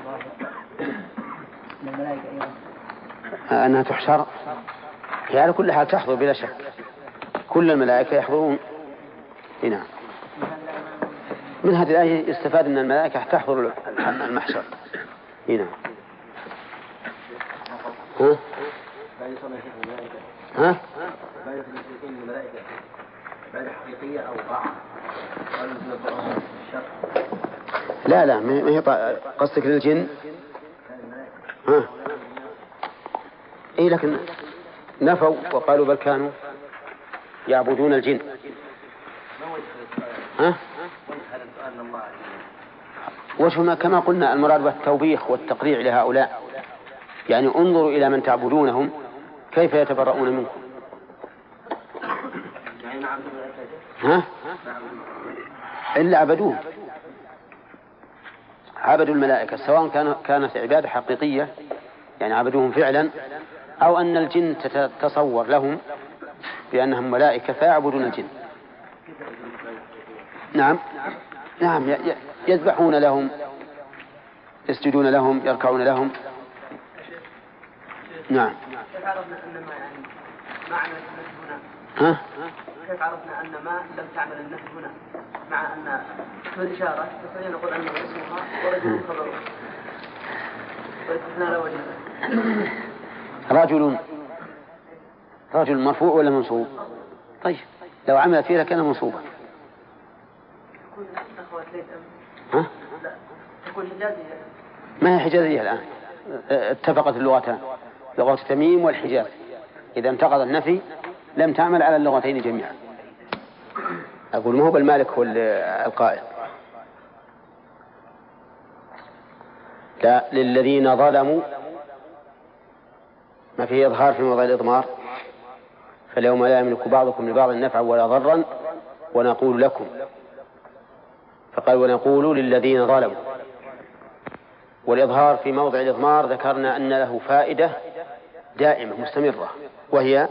من الملائكة أيضا أنها تحشر، هي على كل حال تحضر بلا شك، كل الملائكة يحضرون. هنا من هذه الآية يستفاد أن الملائكة تحضر المحشر. هنا ها؟ لا ما هي قصدك للجن. إيه لكن نفوا وقالوا بل كانوا يعبدون الجن. وشنا كما قلنا المراد بالتوبيخ والتقريع لهؤلاء، يعني انظروا إلى من تعبدونهم كيف يتبرؤون منكم. إلا عبدوه، عبدوا الملائكة، سواء كانت عبادة حقيقية يعني عبدوهم فعلا، أو أن الجن تتصور لهم بأنهم ملائكة فيعبدون الجن. نعم يذبحون لهم، يسجدون لهم، يركعون لهم. نعم. كيف عرفنا أن ما يعني معنى النفي هنا؟ كيف عرفنا أن ما لم تعمل النفي هنا مع أن في الإشارة نستطيع نقول أنه اسمها ورجل خبره والاستثناء لا وجه له. رجل مرفوع ولا منصوب؟ طيب لو عمل فيه لكان منصوبا. تكون حجازية. ما هي حجازية الآن؟ اتفقت اللغتان، لغة تميم والحجاز، إذا انتقض النفي لم تعمل على اللغتين جميعا. أقول ما هو بالمالك هو القائل، لا، للذين ظلموا، ما فيه إظهار في موضع الإضمار، فاليوم لا يملك بعضكم لبعض نفعا ولا ضرا ونقول لكم، فقال ونقول للذين ظلموا. والإظهار في موضع الإضمار ذكرنا أن له فائدة دائمة مستمرة، وهي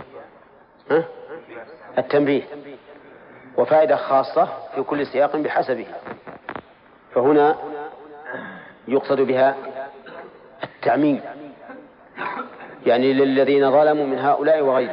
التنبيه، وفائدة خاصة في كل سياق بحسبه، فهنا يقصد بها التعميم، يعني للذين ظلموا من هؤلاء وغيرهم،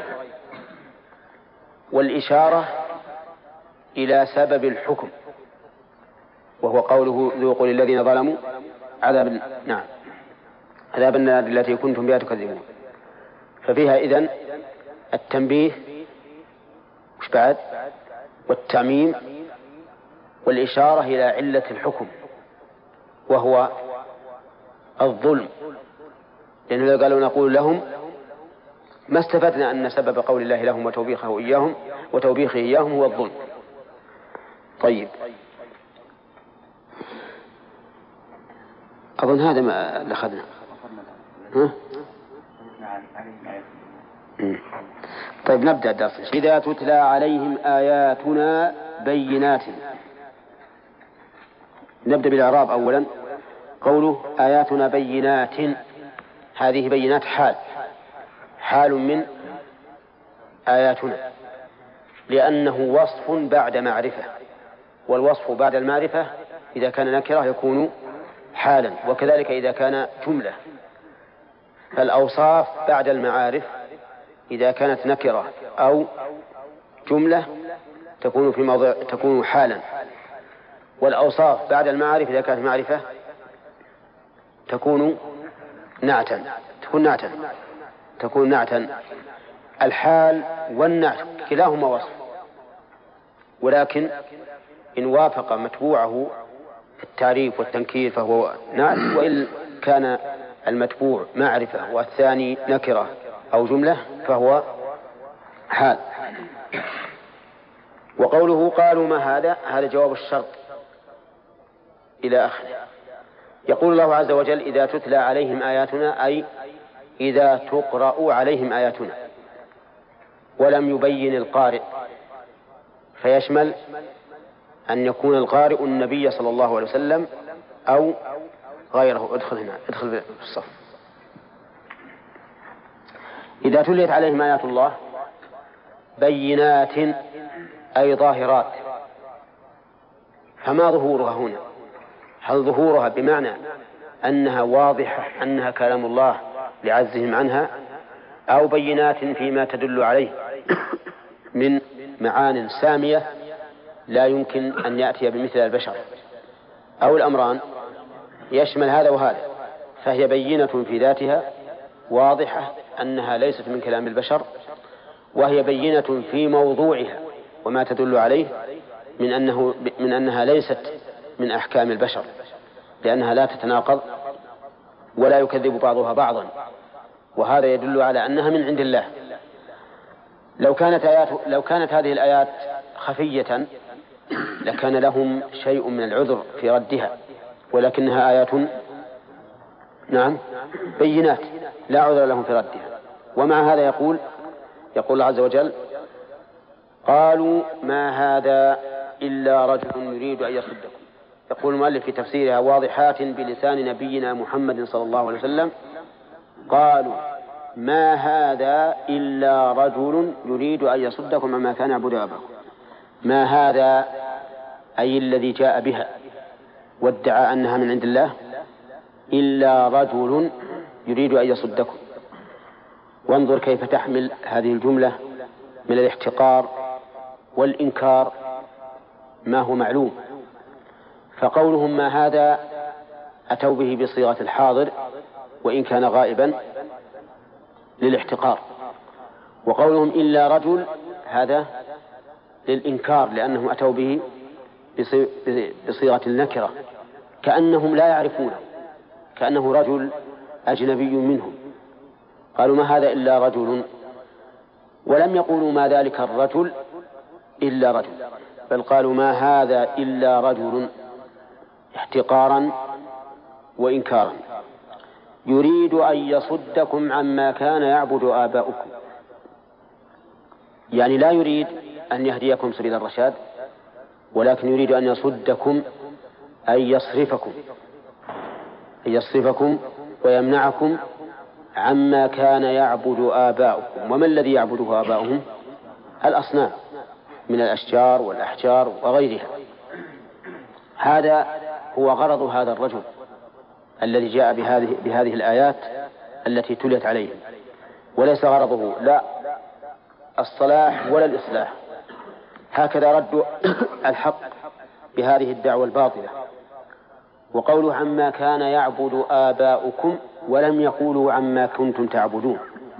والإشارة إلى سبب الحكم، وهو قوله ذوقوا للذين ظلموا عذاب عذاب النار التي كنتم بها تكذبون. ففيها إذن التنبيه وش بعد؟ والتعميم، والإشارة إلى علة الحكم وهو الظلم، لأنه لو قالوا نقول لهم ما استفدنا أن سبب قول الله لهم وتوبيخه إياهم هو الظلم. طيب، أظن هذا ما لأخذنا. طيب نبدأ الدرس. إذا تتلى عليهم آياتنا بينات. نبدأ بالإعراب أولا. قوله آياتنا بينات، هذه بينات حال من آياتنا، لأنه وصف بعد معرفة، والوصف بعد المعرفة إذا كان نكرة يكون حالا، وكذلك إذا كان جملة. فالأوصاف بعد المعارف إذا كانت نكرة أو جملة تكون حالا، والأوصاف بعد المعارف إذا كانت معرفة تكون نعتا. الحال والنعت كلاهما وصف، ولكن إن وافق متبوعه في التعريف والتنكير فهو نعت، وإن كان المتبوع معرفة والثاني نكرة أو جملة فهو حال. وقوله قالوا ما هذا جواب الشرط إلى آخره. يقول الله عز وجل إذا تتلى عليهم آياتنا، أي إذا تقرأ عليهم آياتنا، ولم يبين القارئ، فيشمل أن يكون القارئ النبي صلى الله عليه وسلم أو غيره. ادخل في الصف. إذا تليت عليهم آيات الله بينات أي ظاهرات، فما ظهورها هنا؟ هل ظهورها بمعنى أنها واضحة أنها كلام الله لعزهم عنها، أو بينات فيما تدل عليه من معان سامية لا يمكن أن يأتي بمثل البشر، أو الأمران؟ يشمل هذا وهذا، فهي بينة في ذاتها واضحة أنها ليست من كلام البشر، وهي بينة في موضوعها وما تدل عليه من أنها ليست من أحكام البشر، لأنها لا تتناقض ولا يكذب بعضها بعضا، وهذا يدل على أنها من عند الله. لو كانت هذه الآيات خفية لكان لهم شيء من العذر في ردها، ولكنها آيات بينات لا عذر لهم في ردها. ومع هذا يقول الله عز وجل قالوا ما هذا إلا رجل يريد أن يصدكم. يقول المؤلف في تفسيرها واضحات بلسان نبينا محمد صلى الله عليه وسلم، قالوا ما هذا إلا رجل يريد أن يصدكم عما كان يعبد آباؤكم. ما هذا أي الذي جاء بها وادعى أنها من عند الله، إلا رجل يريد أن يصدكم. وانظر كيف تحمل هذه الجملة من الاحتقار والإنكار ما هو معلوم. فقولهم ما هذا أتوا به بصيغة الحاضر وإن كان غائبا للاحتقار، وقولهم إلا رجل هذا للإنكار لأنهم أتوا به بصيغة النكرة، كأنهم لا يعرفونه، كأنه رجل أجنبي منهم. قالوا ما هذا إلا رجل، ولم يقولوا ما ذلك الرجل إلا رجل، بل قالوا ما هذا إلا رجل احتقارا وإنكارا يريد أن يصدكم عما كان يعبد آباؤكم، يعني لا يريد أن يهديكم سبيل الرشاد، ولكن يريد أن يصدكم أي يصرفكم ويمنعكم عما كان يعبد آباؤكم. وما الذي يعبده آباؤهم؟ الأصنام من الأشجار والأحجار وغيرها. هذا هو غرض هذا الرجل الذي جاء بهذه الآيات التي تليت عليهم، وليس غرضه لا الصلاح ولا الإصلاح. هكذا ردوا الحق بهذه الدعوة الباطلة. وقوله عما كان يعبد آباؤكم ولم يقولوا عما كنتم تعبدون،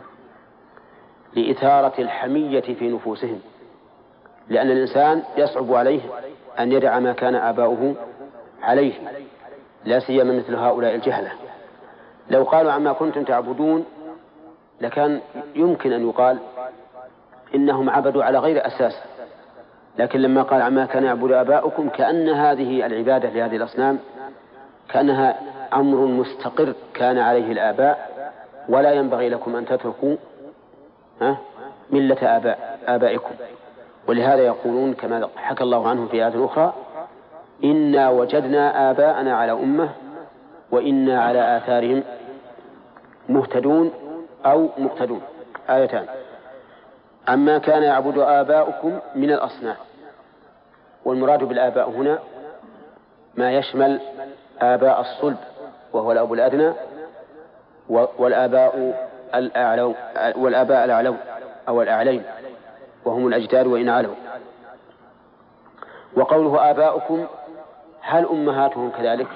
لإثارة الحمية في نفوسهم، لأن الإنسان يصعب عليه أن يدع ما كان آباؤه عليه، لا سيما مثل هؤلاء الجهلة. لو قالوا عما كنتم تعبدون لكان يمكن أن يقال إنهم عبدوا على غير أساس، لكن لما قال عما كان يعبد آباؤكم كأن هذه العبادة لهذه الأصنام كأنها أمر مستقر كان عليه الآباء، ولا ينبغي لكم أن تتركوا ملة آبائكم. ولهذا يقولون كما حكى الله عنهم في آيات أخرى: إنا وجدنا آباءنا على أمة وإنا على آثارهم مهتدون أو مقتدون. آيتان: عما كان يعبد آباؤكم من الأصنام، والمراد بالآباء هنا ما يشمل آباء الصلب وهو الأب الأدنى، والآباء الأعلون أو الأعلين وهم الأجداد وإن علوا. وقوله آباؤكم هل أمهاتهم كذلك؟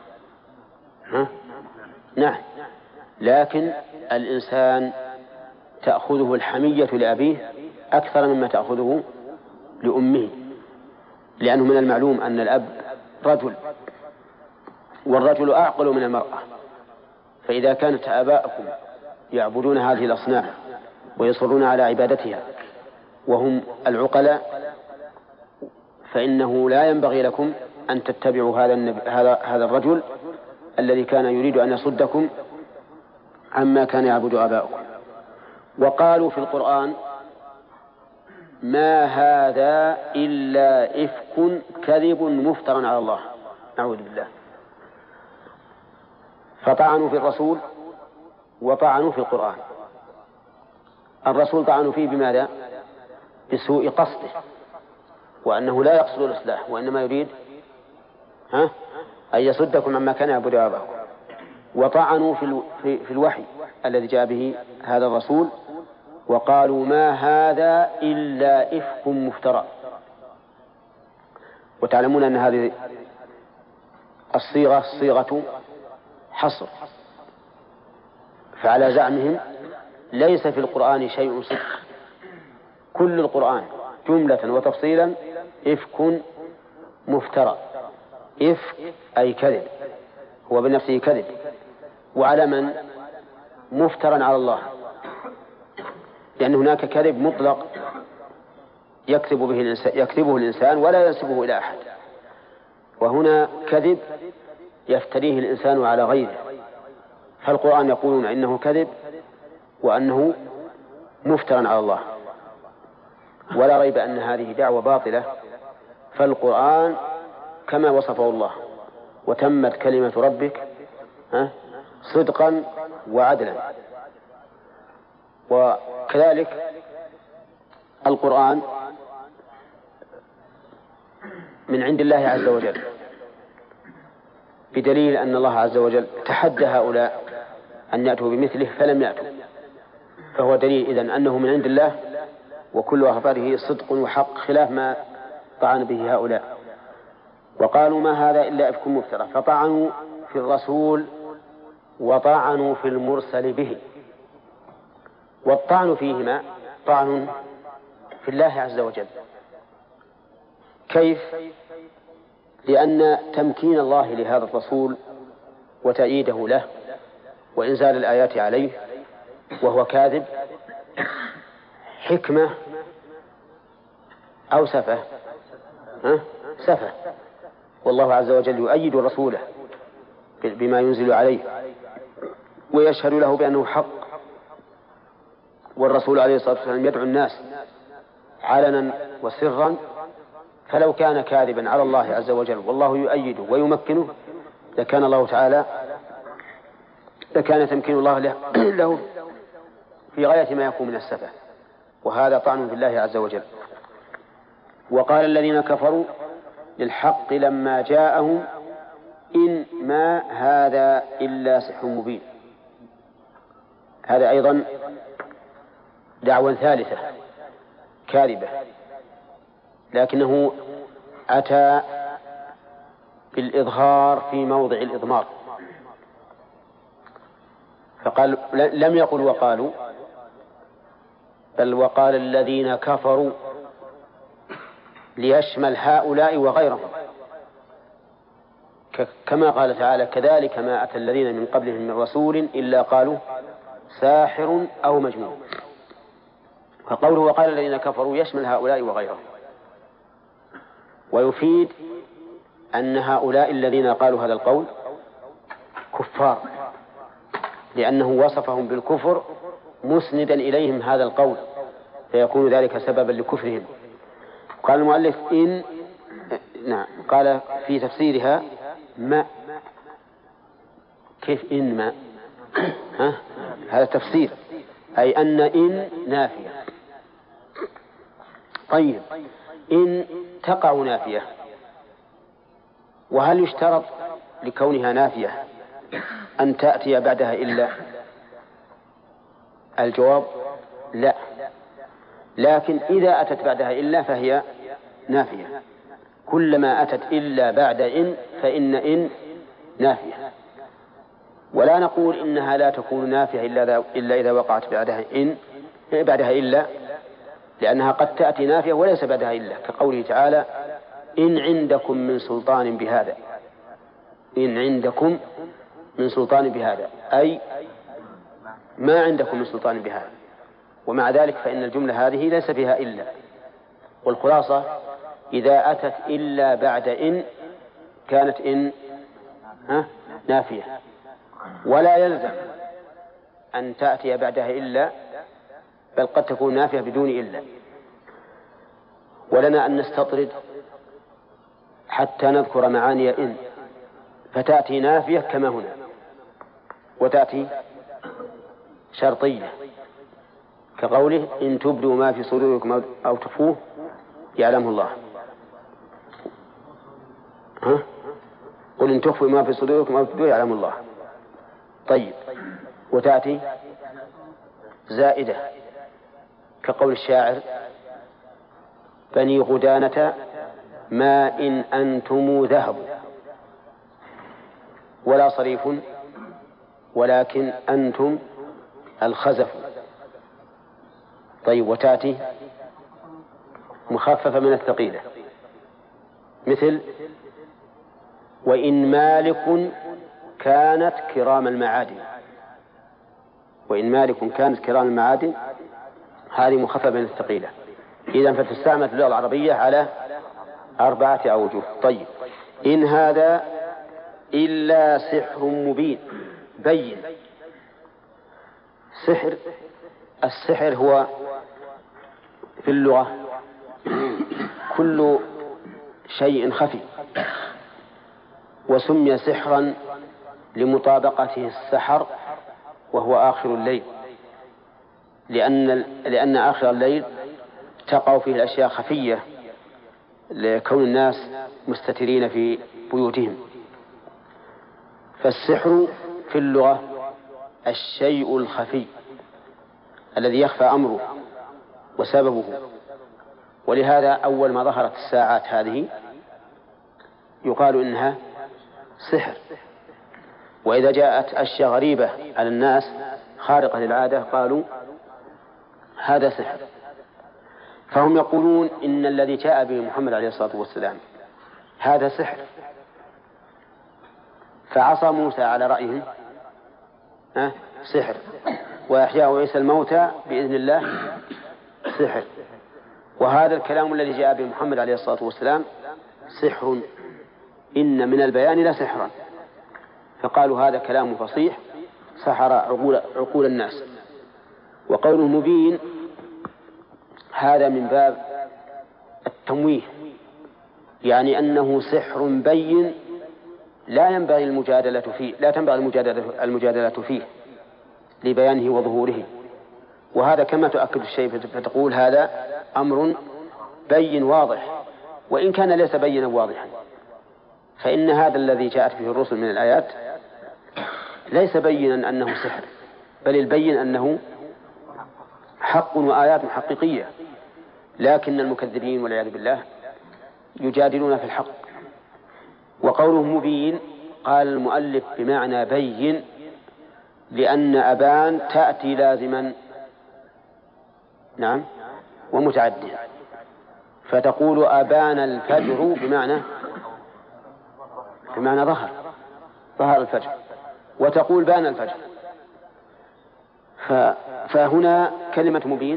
نعم، لكن الإنسان تأخذه الحمية لأبيه أكثر مما تأخذه لأمه، لأنه من المعلوم أن الأب رجل، والرجل أعقل من المرأة. فإذا كانت آباءكم يعبدون هذه الأصنام ويصرون على عبادتها وهم العقلاء، فإنه لا ينبغي لكم أن تتبعوا هذا الرجل الذي كان يريد أن يصدكم عما كان يعبد آباؤكم. وقالوا في القرآن: ما هذا إلا إفك كذب مفترى على الله. نعوذ بالله. فطعنوا في الرسول وطعنوا في القرآن. الرسول طعنوا فيه بماذا؟ بسوء قصده، وأنه لا يقصد الإصلاح وإنما يريد أن يصدكم عما كان يعبد آباؤكم. وطعنوا في الوحي الذي جاء به هذا الرسول، وقالوا: ما هذا إلا إفك مفترى. وتعلمون أن هذه الصيغة صيغة حصر، فعلى زعمهم ليس في القرآن شيء صدق، كل القرآن جملة وتفصيلا إفك مفترى. إفك أي كذب، هو بنفسه كذب، وعلى من؟ مفترى على الله، لأن هناك كذب مطلق يكذبه الإنسان ولا ينسبه إلى أحد، وهنا كذب يفتريه الإنسان على غيره. فالقرآن يقولون إنه كذب وأنه مفترى على الله، ولا ريب أن هذه دعوة باطلة. فالقرآن كما وصفه الله: وتمت كلمة ربك صدقا وعدلا. وكذلك القرآن من عند الله عز وجل، بدليل أن الله عز وجل تحدى هؤلاء أن يأتوا بمثله فلم يأتوا، فهو دليل إذن أنه من عند الله، وكل أخباره صدق وحق خلاف ما طعن به هؤلاء. وقالوا: ما هذا إلا إفك مفترى. فطعنوا في الرسول وطعنوا في المرسل به. والطعن فيهما طعن في الله عز وجل. كيف؟ لأن تمكين الله لهذا الرسول وتأييده له وإنزال الآيات عليه وهو كاذب حكمة أو سفه؟ سفه. والله عز وجل يؤيد رسوله بما ينزل عليه ويشهد له بأنه حق، والرسول عليه الصلاة والسلام يدعو الناس علنا وسرا، فلو كان كاذبا على الله عز وجل والله يؤيده ويمكنه لكان تمكين الله له في غاية ما يكون من السفه، وهذا طعن في الله عز وجل. وقال الذين كفروا للحق لما جاءهم إن ما هذا إلا سحر مبين. هذا أيضا دعوة ثالثة كاذبة، لكنه أتى بالإظهار في موضع الإضمار، فقال لم يقل وقالوا، بل وقال الذين كفروا ليشمل هؤلاء وغيرهم، كما قال تعالى كذلك ما أتى الذين من قبلهم من رسول إلا قالوا ساحر أو مجنون. فقوله وقال الذين كفروا يشمل هؤلاء وغيرهم، ويفيد أن هؤلاء الذين قالوا هذا القول كفار، لأنه وصفهم بالكفر مسندا إليهم هذا القول، فيكون ذلك سببا لكفرهم. قال المؤلف قال في تفسيرها ما، كيف إن ما؟ هذا تفسير، أي أن إن نافية. طيب إن تقع نافية، وهل يشترط لكونها نافية أن تأتي بعدها إلا؟ الجواب لا، لكن إذا أتت بعدها إلا فهي نافية. كلما أتت إلا بعد إن فإن إن نافية، ولا نقول إنها لا تكون نافية إلا إذا وقعت بعدها إلا، لأنها قد تأتي نافية وليس بعدها إلا، كقوله تعالى إن عندكم من سلطان بهذا، إن عندكم من سلطان بهذا، أي ما عندكم من سلطان بهذا. ومع ذلك فإن الجملة هذه ليس فيها إلا، والخلاصة إذا أتت إلا بعد إن كانت إن نافية، ولا يلزم أن تأتي بعدها إلا، بل قد تكون نافية بدون إلا. ولنا أن نستطرد حتى نذكر معاني إن، فتأتي نافية كما هنا، وتأتي شرطية كقوله إن تبدوا ما في صدوركم أو تخفوه يعلمه الله. قل إن تخفوا ما في صدوركم أو تبدوه يعلم الله. طيب، وتأتي زائدة كقول الشاعر بني غدانة ما إن أنتم ذهب ولا صريف ولكن أنتم الخزف. طيب، وتأتي مخففة من الثقيلة مثل وإن مالك كانت كرام المعادن، وإن مالك كانت كرام المعادن هذه مخففة من الثقيلة. إذن فتستعمل في اللغة العربية على 4 أوجه. طيب، إن هذا إلا سحر مبين بين. السحر هو في اللغة كل شيء خفي، وسمي سحرا لمطابقته السحر وهو آخر الليل، لأن آخر الليل تقع فيه الأشياء خفية لكون الناس مستترين في بيوتهم. فالسحر في اللغة الشيء الخفي الذي يخفى أمره وسببه، ولهذا أول ما ظهرت الساعات هذه يقال إنها سحر، وإذا جاءت أشياء غريبة على الناس خارقة للعادة قالوا هذا سحر. فهم يقولون إن الذي جاء به محمد عليه الصلاة والسلام هذا سحر، فعصى موسى على رأيهم سحر، وإحياء عيسى الموتى بإذن الله سحر، وهذا الكلام الذي جاء به محمد عليه الصلاة والسلام سحر، إن من البيان لا سحرا، فقالوا هذا كلام فصيح سحر عقول الناس. وقوله مبين هذا من باب التمويه، يعني أنه سحر بين لا ينبغي المجادلة فيه، لا تنبغي المجادلة فيه لبيانه وظهوره. وهذا كما تؤكد الشيء فتقول هذا أمر بين واضح، وإن كان ليس بينا واضحا، فإن هذا الذي جاءت به الرسل من الآيات ليس بينا أنه سحر، بل البين أنه حق وآيات حقيقية، لكن المكذبين والعياذ بالله يجادلون في الحق. وقوله مبين قال المؤلف بمعنى بين، لأن أبان تأتي لازما نعم ومتعديا، فتقول أبان الفجر بمعنى ظهر الفجر، وتقول بان الفجر. فهنا كلمة مبين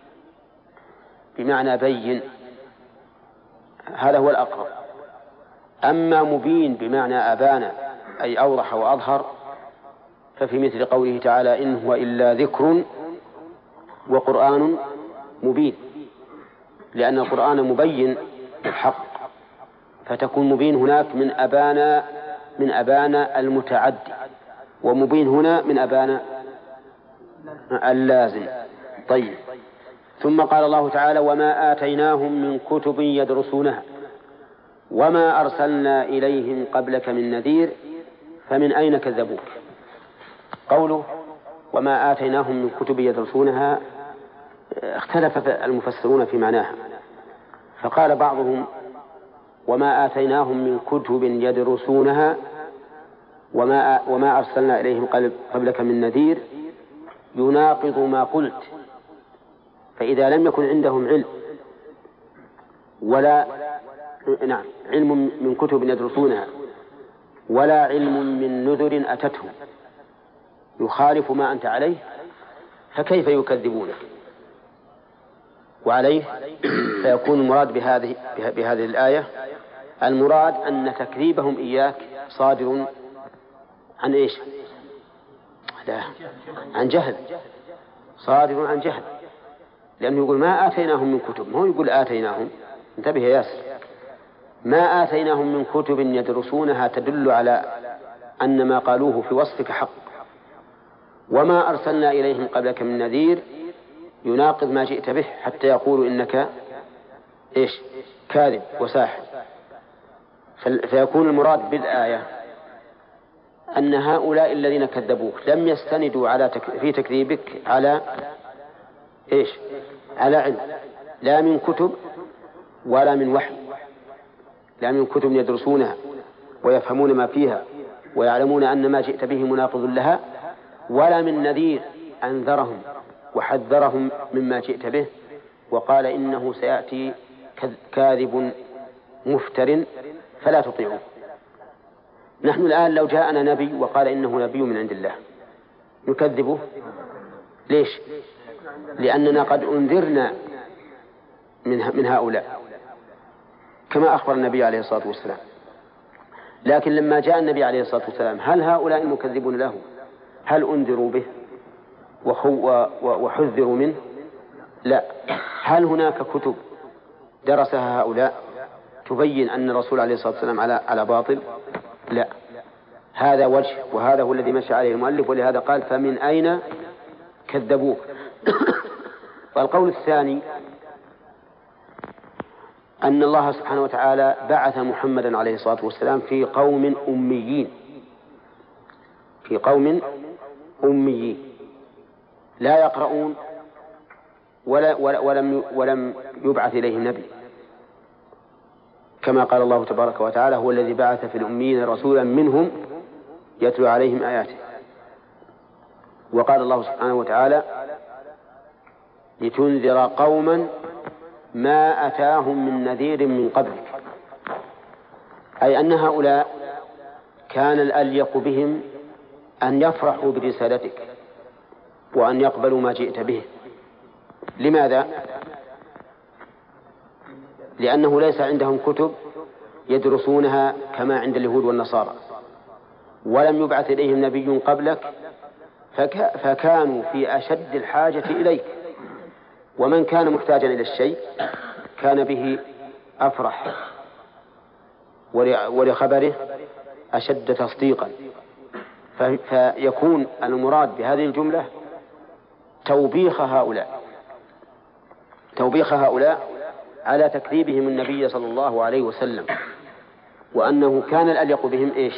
بمعنى بين، هذا هو الأقرب. أما مبين بمعنى أبان أي أوضح وأظهر، ففي مثل قوله تعالى إن هو إلا ذكر وقرآن مبين، لأن القرآن مبين الحق، فتكون مبين هناك من أبان المتعدي، ومبين هنا من أبان اللازم. طيب، ثم قال الله تعالى وما آتيناهم من كتب يدرسونها وما أرسلنا إليهم قبلك من نذير فمن أين كذبوك. قوله وما آتيناهم من كتب يدرسونها اختلف المفسرون في معناها، فقال بعضهم وما آتيناهم من كتب يدرسونها وما أرسلنا إليهم قبلك من نذير يناقض ما قلت، فإذا لم يكن عندهم علم من كتب يدرسونها ولا علم من نذر أتتهم يخالف ما أنت عليه، فكيف يكذبونك؟ وعليه فيكون المراد بهذه الآية المراد أن تكذيبهم إياك صادر عن إيش؟ لا، عن جهل، صادر عن جهل، لأنه يقول ما آتيناهم من كتب، ما هو يقول آتيناهم، انتبه يا ياسر، ما آتيناهم من كتب يدرسونها تدل على أن ما قالوه في وصفك حق، وما أرسلنا إليهم قبلك من نذير يناقض ما جئت به حتى يقولوا إنك إيش؟ كاذب وساحر. فيكون المراد بالآية أن هؤلاء الذين كذبوك لم يستندوا في تكذيبك على إيش؟ على علم، لا من كتب ولا من وحي، لا من كتب يدرسونها ويفهمون ما فيها ويعلمون أن ما جئت به مناقض لها، ولا من نذير أنذرهم وحذرهم مما جئت به وقال إنه سيأتي كاذب مفتر فلا تطيعوه. نحن الآن لو جاءنا نبي وقال إنه نبي من عند الله نكذبه، ليش؟ لأننا قد أنذرنا من هؤلاء كما أخبر النبي عليه الصلاة والسلام. لكن لما جاء النبي عليه الصلاة والسلام هل هؤلاء المكذبون له هل أنذروا به وحذروا منه؟ لا. هل هناك كتب درسها هؤلاء تبين أن الرسول عليه الصلاة والسلام على باطل؟ لا. هذا وجه، وهذا هو الذي مشى عليه المؤلف، ولهذا قال فمن أين كذبوك. والقول الثاني أن الله سبحانه وتعالى بعث محمدا عليه الصلاة والسلام في قوم أميين لا يقرؤون ولم يبعث إليهم نبي، كما قال الله تبارك وتعالى هو الذي بعث في الأميين رسولا منهم يتلو عليهم آياته. وقال الله سبحانه وتعالى لتنذر قوما ما أتاهم من نذير من قبلك، أي أن هؤلاء كان الأليق بهم أن يفرحوا برسالتك وأن يقبلوا ما جئت به. لماذا؟ لأنه ليس عندهم كتب يدرسونها كما عند اليهود والنصارى، ولم يبعث إليهم نبي قبلك، فكانوا في أشد الحاجة إليك، ومن كان محتاجا إلى الشيء كان به أفرح ولخبره أشد تصديقا. فيكون المراد بهذه الجملة توبيخ هؤلاء على تكذيبهم النبي صلى الله عليه وسلم، وأنه كان الأليق بهم إيش؟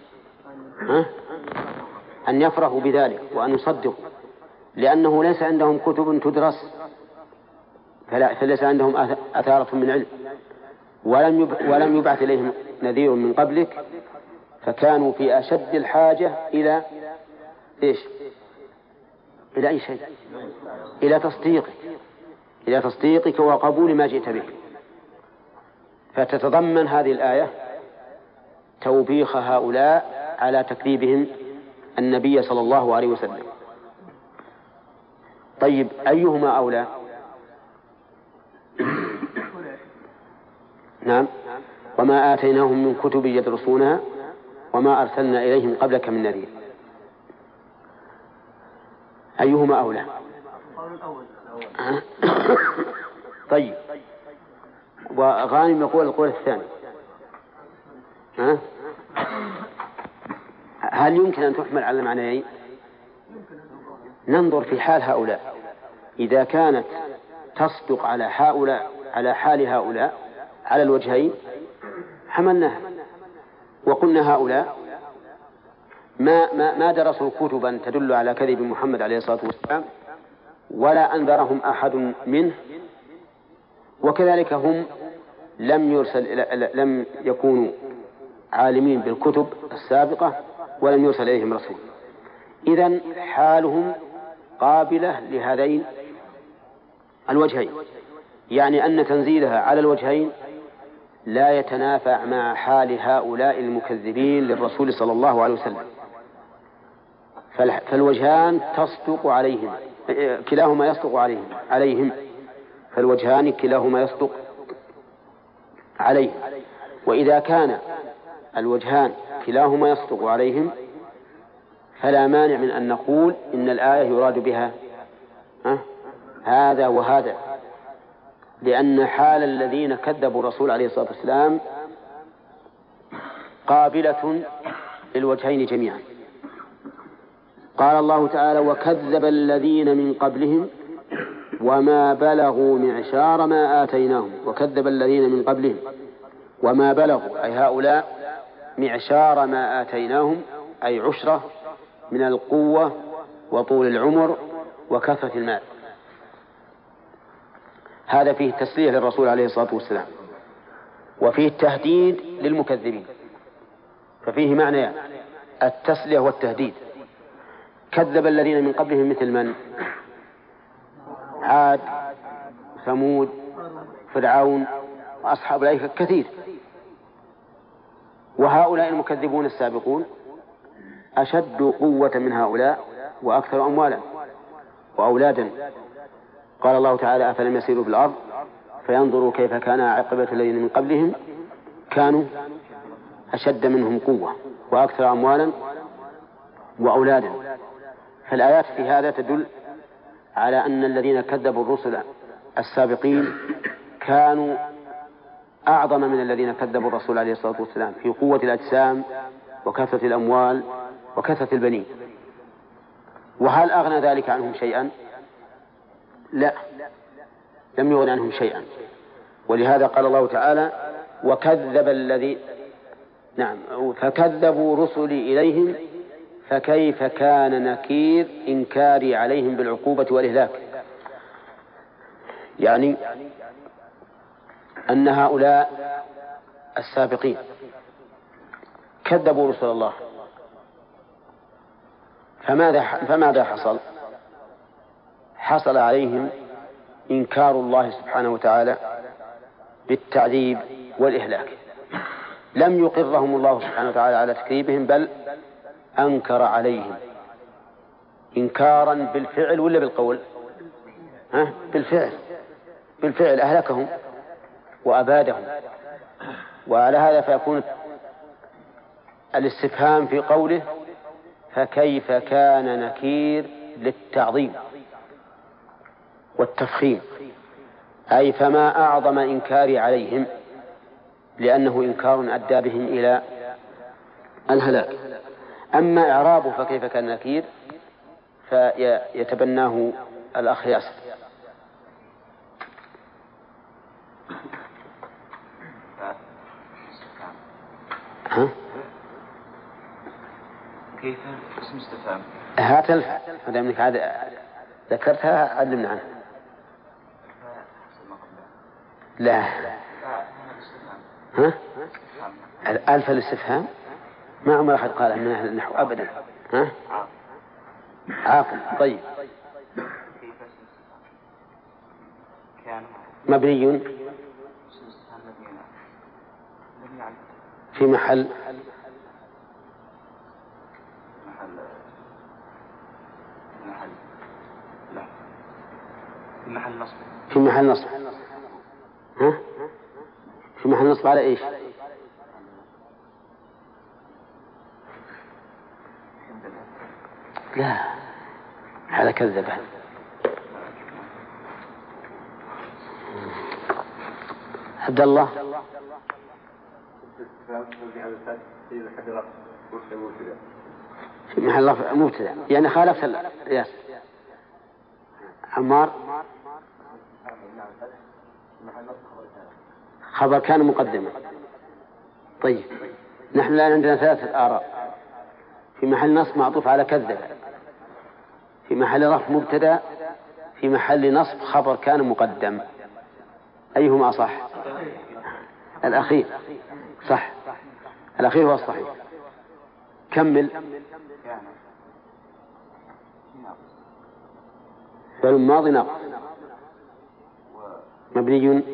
أن يفرحوا بذلك وأن يصدقوا، لأنه ليس عندهم كتب تدرس، فليس عندهم أثارة من علم، ولم يبعث إليهم نذير من قبلك، فكانوا في أشد الحاجة إلى إيش؟ إلى أي شيء؟ إلى تصديقك وقبول ما جئت به. فتتضمن هذه الآية توبيخ هؤلاء على تكذيبهم النبي صلى الله عليه وسلم. طيب، أيهما أولى؟ نعم، وما آتيناهم من كتب يدرسونها وما أرسلنا إليهم قبلك من نذير. أيهما أولى؟ طيب، وغانم يقول القول الثاني. هل يمكن أن تحمل على معنيين؟ ننظر في حال هؤلاء، إذا كانت تصدق على حال هؤلاء على الوجهين حملناها، وقلنا هؤلاء ما درسوا كتبا تدل على كذب محمد عليه الصلاة والسلام، ولا أنذرهم منه، وكذلك هم لم يكونوا عالمين بالكتب السابقة ولم يرسل إليهم رسول. إذن حالهم قابلة لهذين الوجهين، يعني أن تنزيلها على الوجهين لا يتنافع مع حال هؤلاء المكذبين للرسول صلى الله عليه وسلم. فالوجهان تصدق عليهم، كلاهما يصدق عليهم، فالوجهان كلاهما يصدق عليهم. وإذا كان الوجهان كلاهما يصدق عليهم فلا مانع من أن نقول إن الآية يراد بها هذا وهذا، لأن حال الذين كذبوا الرسول عليه الصلاة والسلام قابلة للوجهين جميعا. قال الله تعالى: وكذب الذين من قبلهم وما بلغوا معشار ما آتيناهم. وكذب الذين من قبلهم وما بلغوا، أي هؤلاء، معشار ما آتيناهم، أي عشرة من القوة وطول العمر وكثرة المال. هذا فيه تسلية للرسول عليه الصلاة والسلام، وفيه التهديد للمكذبين، ففيه معنى التسلية والتهديد. كذب الذين من قبلهم مثل من؟ عاد، ثمود، فرعون، وأصحاب الأيكة كثير. وهؤلاء المكذبون السابقون أشد قوة من هؤلاء وأكثر أموالا وأولادا. قال الله تعالى: أفلم يسيروا في الأرض فينظروا كيف كان عاقبة الذين من قبلهم كانوا أشد منهم قوة وأكثر أموالا وأولادا. فالآيات في هذا تدل على أن الذين كذبوا الرسل السابقين كانوا أعظم من الذين كذبوا الرسول عليه الصلاة والسلام في قوة الأجسام وكثرة الأموال وكثرة البنين. وهل أغنى ذلك عنهم شيئا؟ لا، لم يغن عنهم شيئا. ولهذا قال الله تعالى: وكذب الذي فكذبوا رسلي إليهم فكيف كان نكير إنكاري عليهم بالعقوبة والإهلاك. يعني أن هؤلاء السابقين كذبوا رسل الله، فماذا حصل؟ حصل عليهم إنكار الله سبحانه وتعالى بالتعذيب والإهلاك. لم يقرهم الله سبحانه وتعالى على تكذيبهم، بل أنكر عليهم إنكارا بالفعل ولا بالقول؟ بالفعل أهلكهم. وأبادهم. وعلى هذا فيكون الاستفهام في قوله فكيف كان نكير للتعظيم والتفخيم، أي فما أعظم إنكاري عليهم، لأنه إنكار أدى بهم إلى الهلاك. أما إعرابه فكيف كان نكير فيتبناه الأخ ياسر. ها؟ كيف اسم استفهام؟ هات هذا منك عاد ذكرتها علمنا عنها. لا. ها؟ الألف الاستفهام ما عمر أحد قال من أهل النحو أبدا. ها؟ عاقل. طيب. مبني في محل نصب. في محل نصب. ها؟ في محل نصب على إيش؟ لا هذا كذبه. عبد الله في محل رفع مبتدأ يعني خالف القياس. عمار خبر كان مقدما. طيب نحن الآن عندنا ثلاثة آراء. في محل نصب معطوف على كذب، في محل رفع مبتدأ، في محل نصب خبر كان مقدم. أيهما أصح؟ الأخير صح، الأخير هو الصحيح. كمل. فعل ماضي ناقص مبني.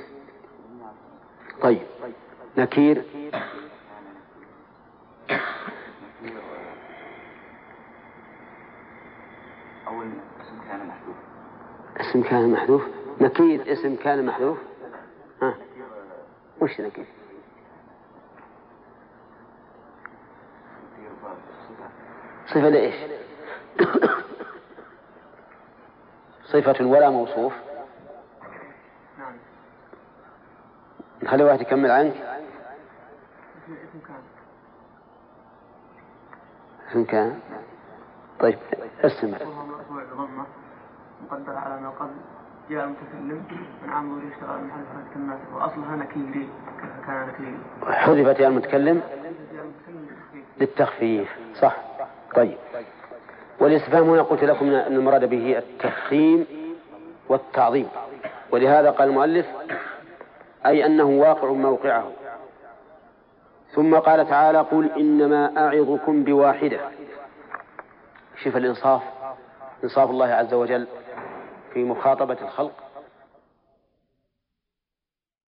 طيب نكير أول اسم كان محذوف. اسم كان محذوف. نكير اسم كان محذوف. ها وش نكير؟ صفة لإيش؟ صفة ولا موصوف. نخلي واحد يكمل عنك. اسم كان. طيب استمر. مقدر على ما قبل جاء المتكلم من عام يشتغل من حذف الكلمات وأصلها نكيري كان نكيري. حذفت يا المتكلم للتخفيف صح. طيب والاستفهام هنا قلت لكم أن المراد به التفخيم والتعظيم، ولهذا قال المؤلف أي أنه واقع موقعه. ثم قال تعالى قل إنما أعظكم بواحدة. شوف الإنصاف، إنصاف الله عز وجل في مخاطبة الخلق.